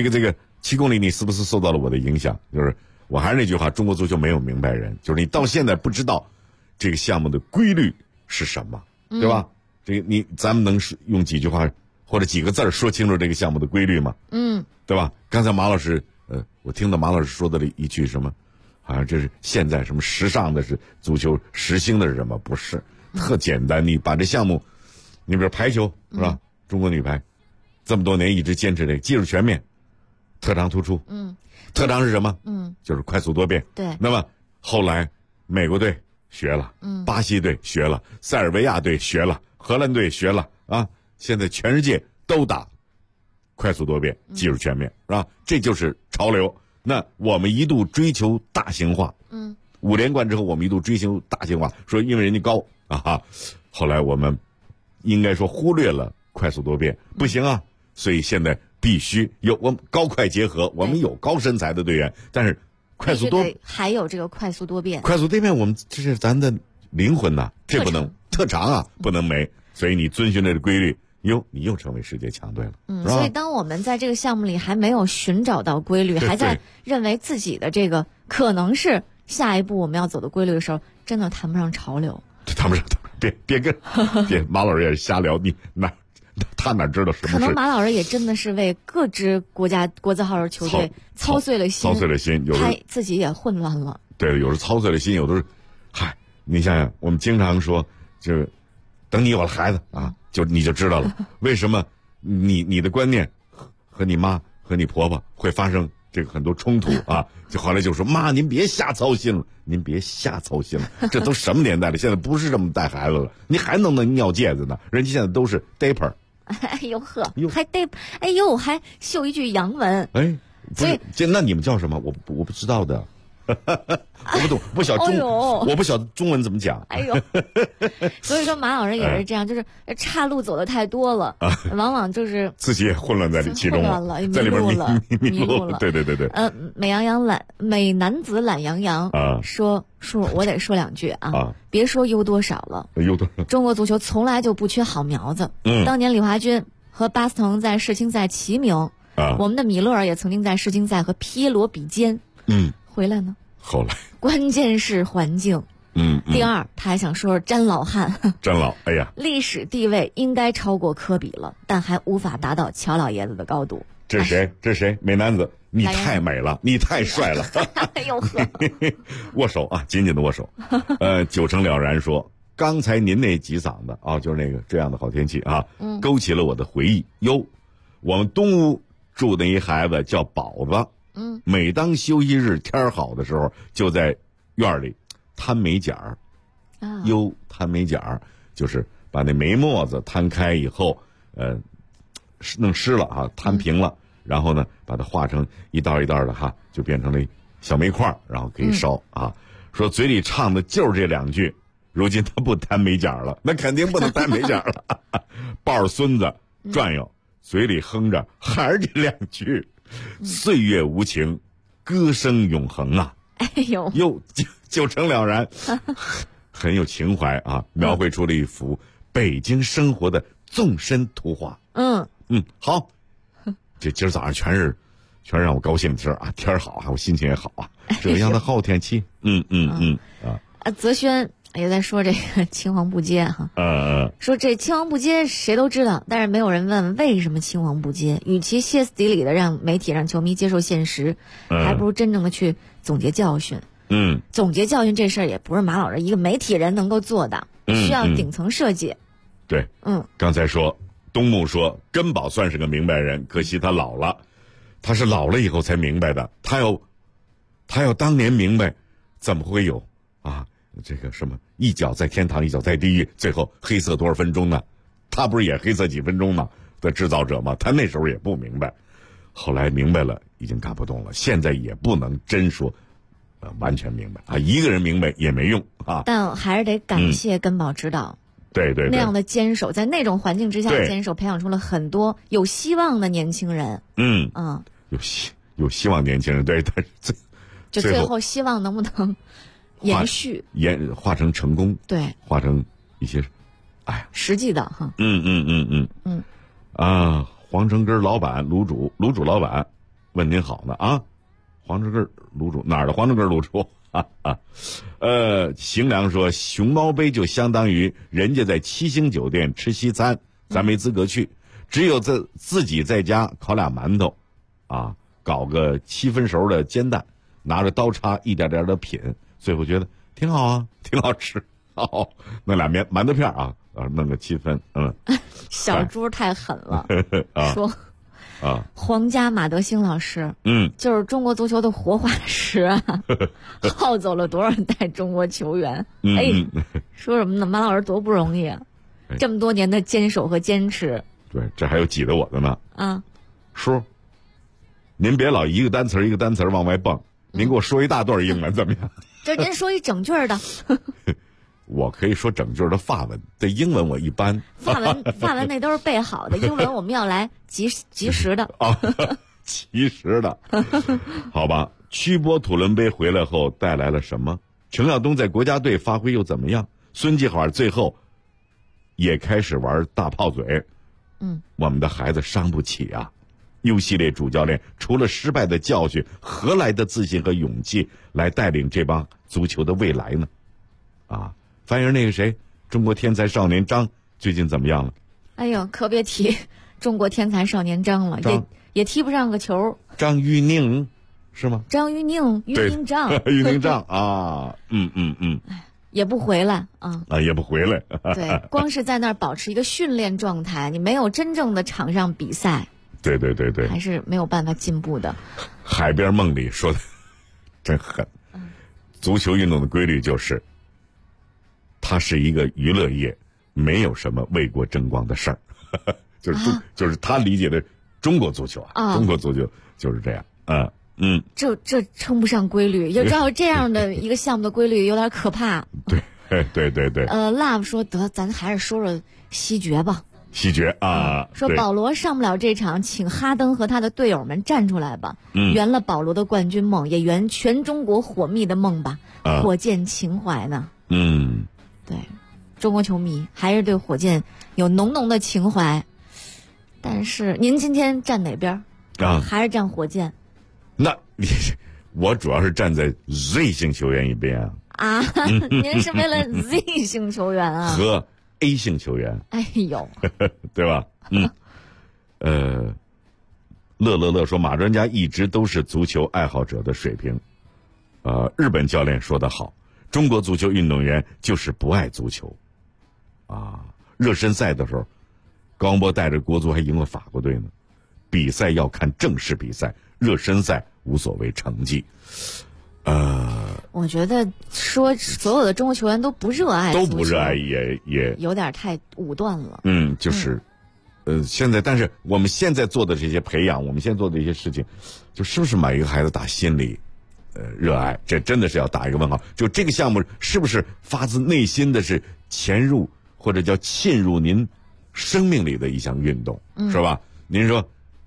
7公里你是不是受到了我的影响？就是我还是那句话，中国足球没有明白人，就是你到现在不知道这个项目的规律是什么，对吧？这个咱们能用几句话或者几个字说清楚这个项目的规律吗？对吧？刚才马老师，我听到马老师说的一句什么，好像这是现在什么时尚的是足球，时兴的是什么？不是，特简单。你把这项目，你比如排球是吧？中国女排这么多年一直坚持这个技术全面，特长突出。特长是什么？就是快速多变。 对。 那么后来美国队学了，巴西队学了，塞尔维亚队学了，荷兰队学了啊。现在全世界都打快速多变、技术全面，是吧？这就是潮流。那我们一度追求大型化，5连冠之后，我们一度追求大型化，说因为人家高啊，后来我们应该说忽略了快速多变，不行啊，所以现在必须有我们高快结合，我们有高身材的队员，但是快速多还有这个快速多变， 快速多变，我们这是咱的灵魂呐，这不能特长啊，不能没，所以你遵循这个规律。你又成为世界强队了。 所以当我们在这个项目里还没有寻找到规律，还在认为自己的这个可能是下一步我们要走的规律的时候，真的谈不上潮流。 谈不上，别马老师也是瞎聊，他哪知道什么？ 可能马老师也真的是为各支国字号球队操碎了心，他自己也混乱了。 对，有时操碎了心，有的是，你想想，我们经常说，就是等你有了孩子啊。你就知道了，为什么你的观念和你妈和你婆婆会发生这个很多冲突啊？就后来就说妈，您别瞎操心了，这都什么年代了？现在不是这么带孩子了，你还弄那尿介子呢？人家现在都是 diaper。 哎呦呵，还 diaper， 哎呦还绣一句洋文。 所以那你们叫什么？我不知道的。我不懂，不晓中，我不晓得中文怎么讲。 所以说马老师也是这样，就是岔路走的太多了，往往就是自己也混乱在其中了， 在里边迷路了。 对。 美男子懒洋洋说，我得说两句啊，别说优多少了，中国足球从来就不缺好苗子。当年李华军和巴斯滕在世青赛齐名， 啊， 我们的米勒尔也曾经在世青赛和皮耶罗比肩，回来呢。 后来， 关键是环境。第二，他还想说詹老汉。 詹老，哎呀， 历史地位应该超过科比了，但还无法达到乔老爷子的高度。 这是谁？这是谁？美男子，你太美了，你太帅了。 哎呦呵， 握手啊，紧紧的握手。九成了然说，刚才您那几嗓子啊，就是那个这样的好天气啊，勾起了我的回忆。哟，我们东屋住的一孩子叫宝子，每当休息日天好的时候，就在院里摊眉角儿。摊眉角儿就是把那眉沫子摊开以后，弄湿了啊，摊平了，然后呢，把它化成一道一道的哈，就变成了小煤块，然后可以烧啊。说嘴里唱的就是这2句，如今他不摊眉角了，那肯定不能摊眉角了。抱着孙子转悠，嘴里哼着还是这2句，岁月无情，歌声永恒啊。 哎呦， 又就成了然，很有情怀啊，描绘出了一幅北京生活的纵深图画。好，这今儿早上全让我高兴的事儿啊，天儿好啊，我心情也好啊，这样的好天气。 泽轩也在说这个青黄不接哈，说这青黄不接谁都知道，但是没有人问为什么青黄不接。与其歇斯底里的让媒体让球迷接受现实，还不如真正的去总结教训。总结教训这事儿也不是马老师一个媒体人能够做的，需要顶层设计。 对，刚才说东木说根宝算是个明白人，可惜他老了，他是老了以后才明白的。他要当年明白，怎么会有啊这个什么一脚在天堂一脚在地狱，最后黑色多少分钟呢？他不是也黑色几分钟吗的制造者吗？他那时候也不明白，后来明白了已经干不动了，现在也不能真说完全明白啊，一个人明白也没用啊。 但还是得感谢根宝指导。 对， 那样的坚守，在那种环境之下的坚守，培养出了很多有希望的年轻人。 有希望年轻人，对，但是最后希望能不能延续， 化成成功， 对， 化成一些， 实际的哈。 黄城根老板卤煮老板问您好呢啊，黄城根卤煮哪儿的黄城根卤煮？邢良说熊猫杯就相当于人家在7星酒店吃西餐，咱没资格去，只有自己在家烤俩馒头啊，搞个7分熟的煎蛋，拿着刀叉一点点的品，最后觉得挺好啊，挺好吃。弄俩馒头片啊，弄个7分。 小猪太狠了。说皇家马德兴老师，就是中国足球的活化石啊，耗走了多少代中国球员？说什么呢？马老师多不容易啊，这么多年的坚守和坚持。 对，这还有挤得我的呢。叔，您别老一个单词一个单词往外蹦，您给我说一大段英文怎么样？ 这您说一整句的。 我可以说整句的法文，对英文我一般。 法文那都是背好的，英文我们要来及时的。 及时的，好吧。曲波土伦杯回来后带来了什么？程晓东在国家队发挥又怎么样？孙继海最后也开始玩大炮嘴。我们的孩子伤不起啊。U 系列主教练除了失败的教训，何来的自信和勇气来带领这帮足球的未来呢？反而那个谁，中国天才少年张最近怎么样了？ 哎呦，可别提中国天才少年张了，也踢不上个球。 张玉宁是吗？ 张玉宁，玉宁张， 玉宁张啊， 也不回来啊， 也不回来。 对，光是在那儿保持一个训练状态，你没有真正的场上比赛。 对， 还是没有办法进步的。 海边梦里说的真狠。足球运动的规律就是，它是一个娱乐业，没有什么为国争光的事儿。就是他理解的中国足球啊，中国足球就是这样。 这称不上规律，要照这样的一个项目的规律有点可怕。 对。 Love 说得咱还是说说西决吧。 西决啊， 说保罗上不了这场，请哈登和他的队友们站出来吧，圆了保罗的冠军梦，也圆全中国火蜜的梦吧。火箭情怀呢？对，中国球迷还是对火箭有浓浓的情怀。但是您今天站哪边？ 啊， 还是站火箭？ 那我主要是站在 Z 型球员一边啊。 啊，您是为了 Z 型球员啊？ 和 A 型球员。 哎呦， 对吧？乐说马专家一直都是足球爱好者的水平。日本教练说得好，中国足球运动员就是不爱足球。热身赛的时候，高洪波带着国足还赢了法国队呢。比赛要看正式比赛，热身赛无所谓成绩。 我觉得说所有的中国球员都不热爱足球， 都不热爱也有点太武断了。 就是现在，但是我们现在做的这些培养，我们现在做的一些事情，就是不是每一个孩子打心里热爱，这真的是要打一个问号。就这个项目是不是发自内心的是潜入或者叫沁入您生命里的一项运动，是吧？您说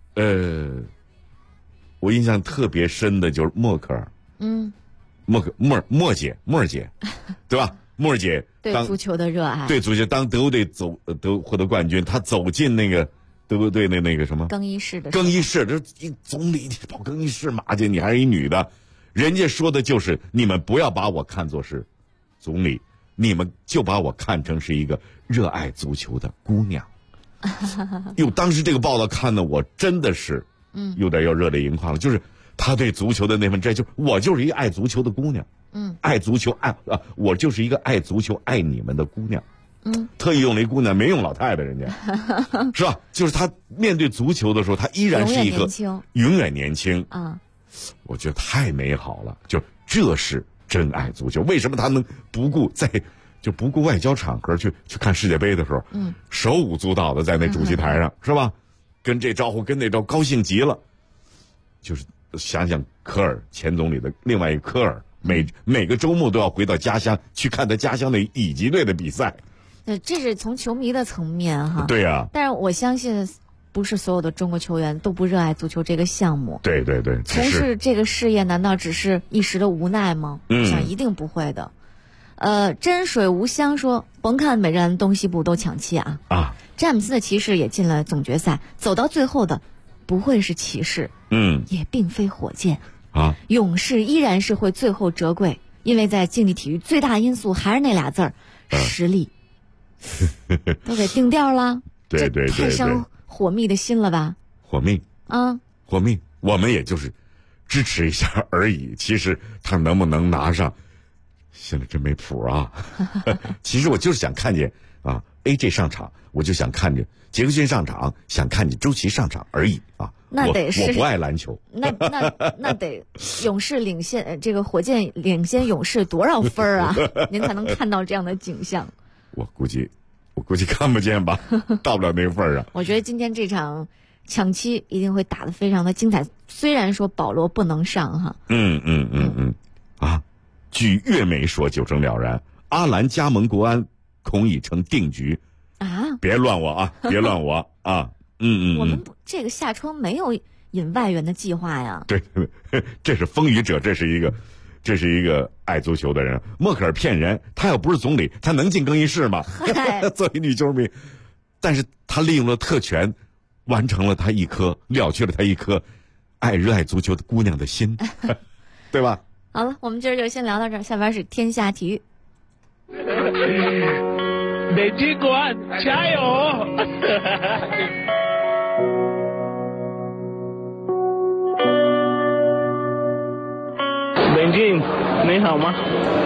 我印象特别深的就是默克尔，默姐，对吧？默儿姐对足球的热爱， 对足球，当德国队获得冠军，她走进那个德国队的那个什么更衣室，这一总理跑更衣室嘛去，你还是一女的，人家说的就是你们不要把我看作是总理，你们就把我看成是一个热爱足球的姑娘。当时这个报道看的我真的是有点要热泪盈眶了，就是他对足球的那份真，就是我就是一个爱足球的姑娘，爱足球我就是一个爱足球爱你们的姑娘，特意用了一姑娘，没用老太太，人家是吧？就是他面对足球的时候，他依然是一个永远年轻啊！我觉得太美好了，就这是真爱足球。为什么他能不顾外交场合去看世界杯的时候，手舞足蹈的在那主席台上，是吧？跟这招呼跟那招，高兴极了。就是想想科尔前总理的另外一个科尔，每个周末都要回到家乡去看他家乡的乙级队的比赛。 这是从球迷的层面哈。 对呀。 但是我相信，不是所有的中国球员都不热爱足球这个项目。 对， 从事这个事业难道只是一时的无奈吗？我想一定不会的。真水无香说，甭看每人东西部都抢七啊，詹姆斯的骑士也进了总决赛，走到最后的不会是骑士，也并非火箭啊，勇士依然是会最后折桂，因为在竞技体育最大因素还是那俩字儿，实力，都给定调了。 对， 太伤火蜜的心了吧？ 火蜜，我们也就是支持一下而已。其实他能不能拿上，现在真没谱啊。其实我就是想看见AJ 上场，我就想看见杰克逊上场，想看见周琦上场而已啊。 那得是我不爱篮球。 那得勇士领先，这个火箭领先勇士多少分啊？您才能看到这样的景象？ 我估计看不见吧，到不了那个份儿上。 我觉得今天这场抢七一定会打得非常的精彩，虽然说保罗不能上哈。 据粤媒说就成了然，阿兰加盟国安恐已成定局啊！别乱我啊！别乱我啊！ 我们这个夏窗没有引外援的计划呀。 对，这是风雨者，这是一个爱足球的人。默克尔骗人，他要不是总理，他能进更衣室吗？作为女球迷，但是他利用了特权，完成了了却了他一颗热爱足球的姑娘的心，对吧？ 好了，我们今儿就先聊到这儿，下边是天下体育。 北京国安加油！冷静，你好吗？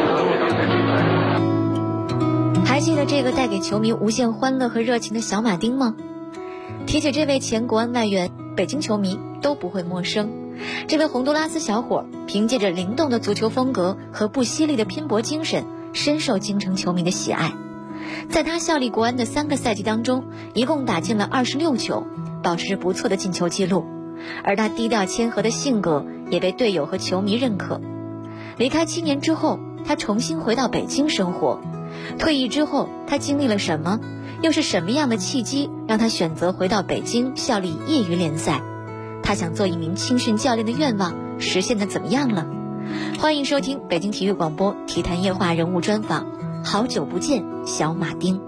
还记得这个带给球迷无限欢乐和热情的小马丁吗？提起这位前国安外援，北京球迷都不会陌生。这位洪都拉斯小伙凭借着灵动的足球风格和不犀利的拼搏精神，深受京城球迷的喜爱。在他效力国安的3个赛季当中，一共打进了26球，保持着不错的进球记录。而他低调谦和的性格也被队友和球迷认可。离开7年之后，他重新回到北京生活。退役之后，他经历了什么？又是什么样的契机让他选择回到北京效力业余联赛？他想做一名青训教练的愿望实现的怎么样了？欢迎收听北京体育广播体坛夜话人物专访，好久不见小马丁。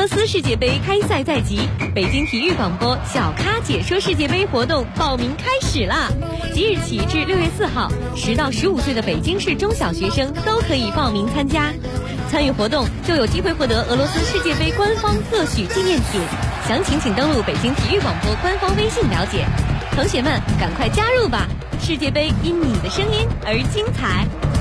罗斯世界杯开赛在即，北京体育广播小咖解说世界杯活动报名开始啦！即日起至6月4号，10到15岁的北京市中小学生都可以报名参加。参与活动就有机会获得俄罗斯世界杯官方特许纪念品，详情请登录北京体育广播官方微信了解。同学们，赶快加入吧！世界杯因你的声音而精彩。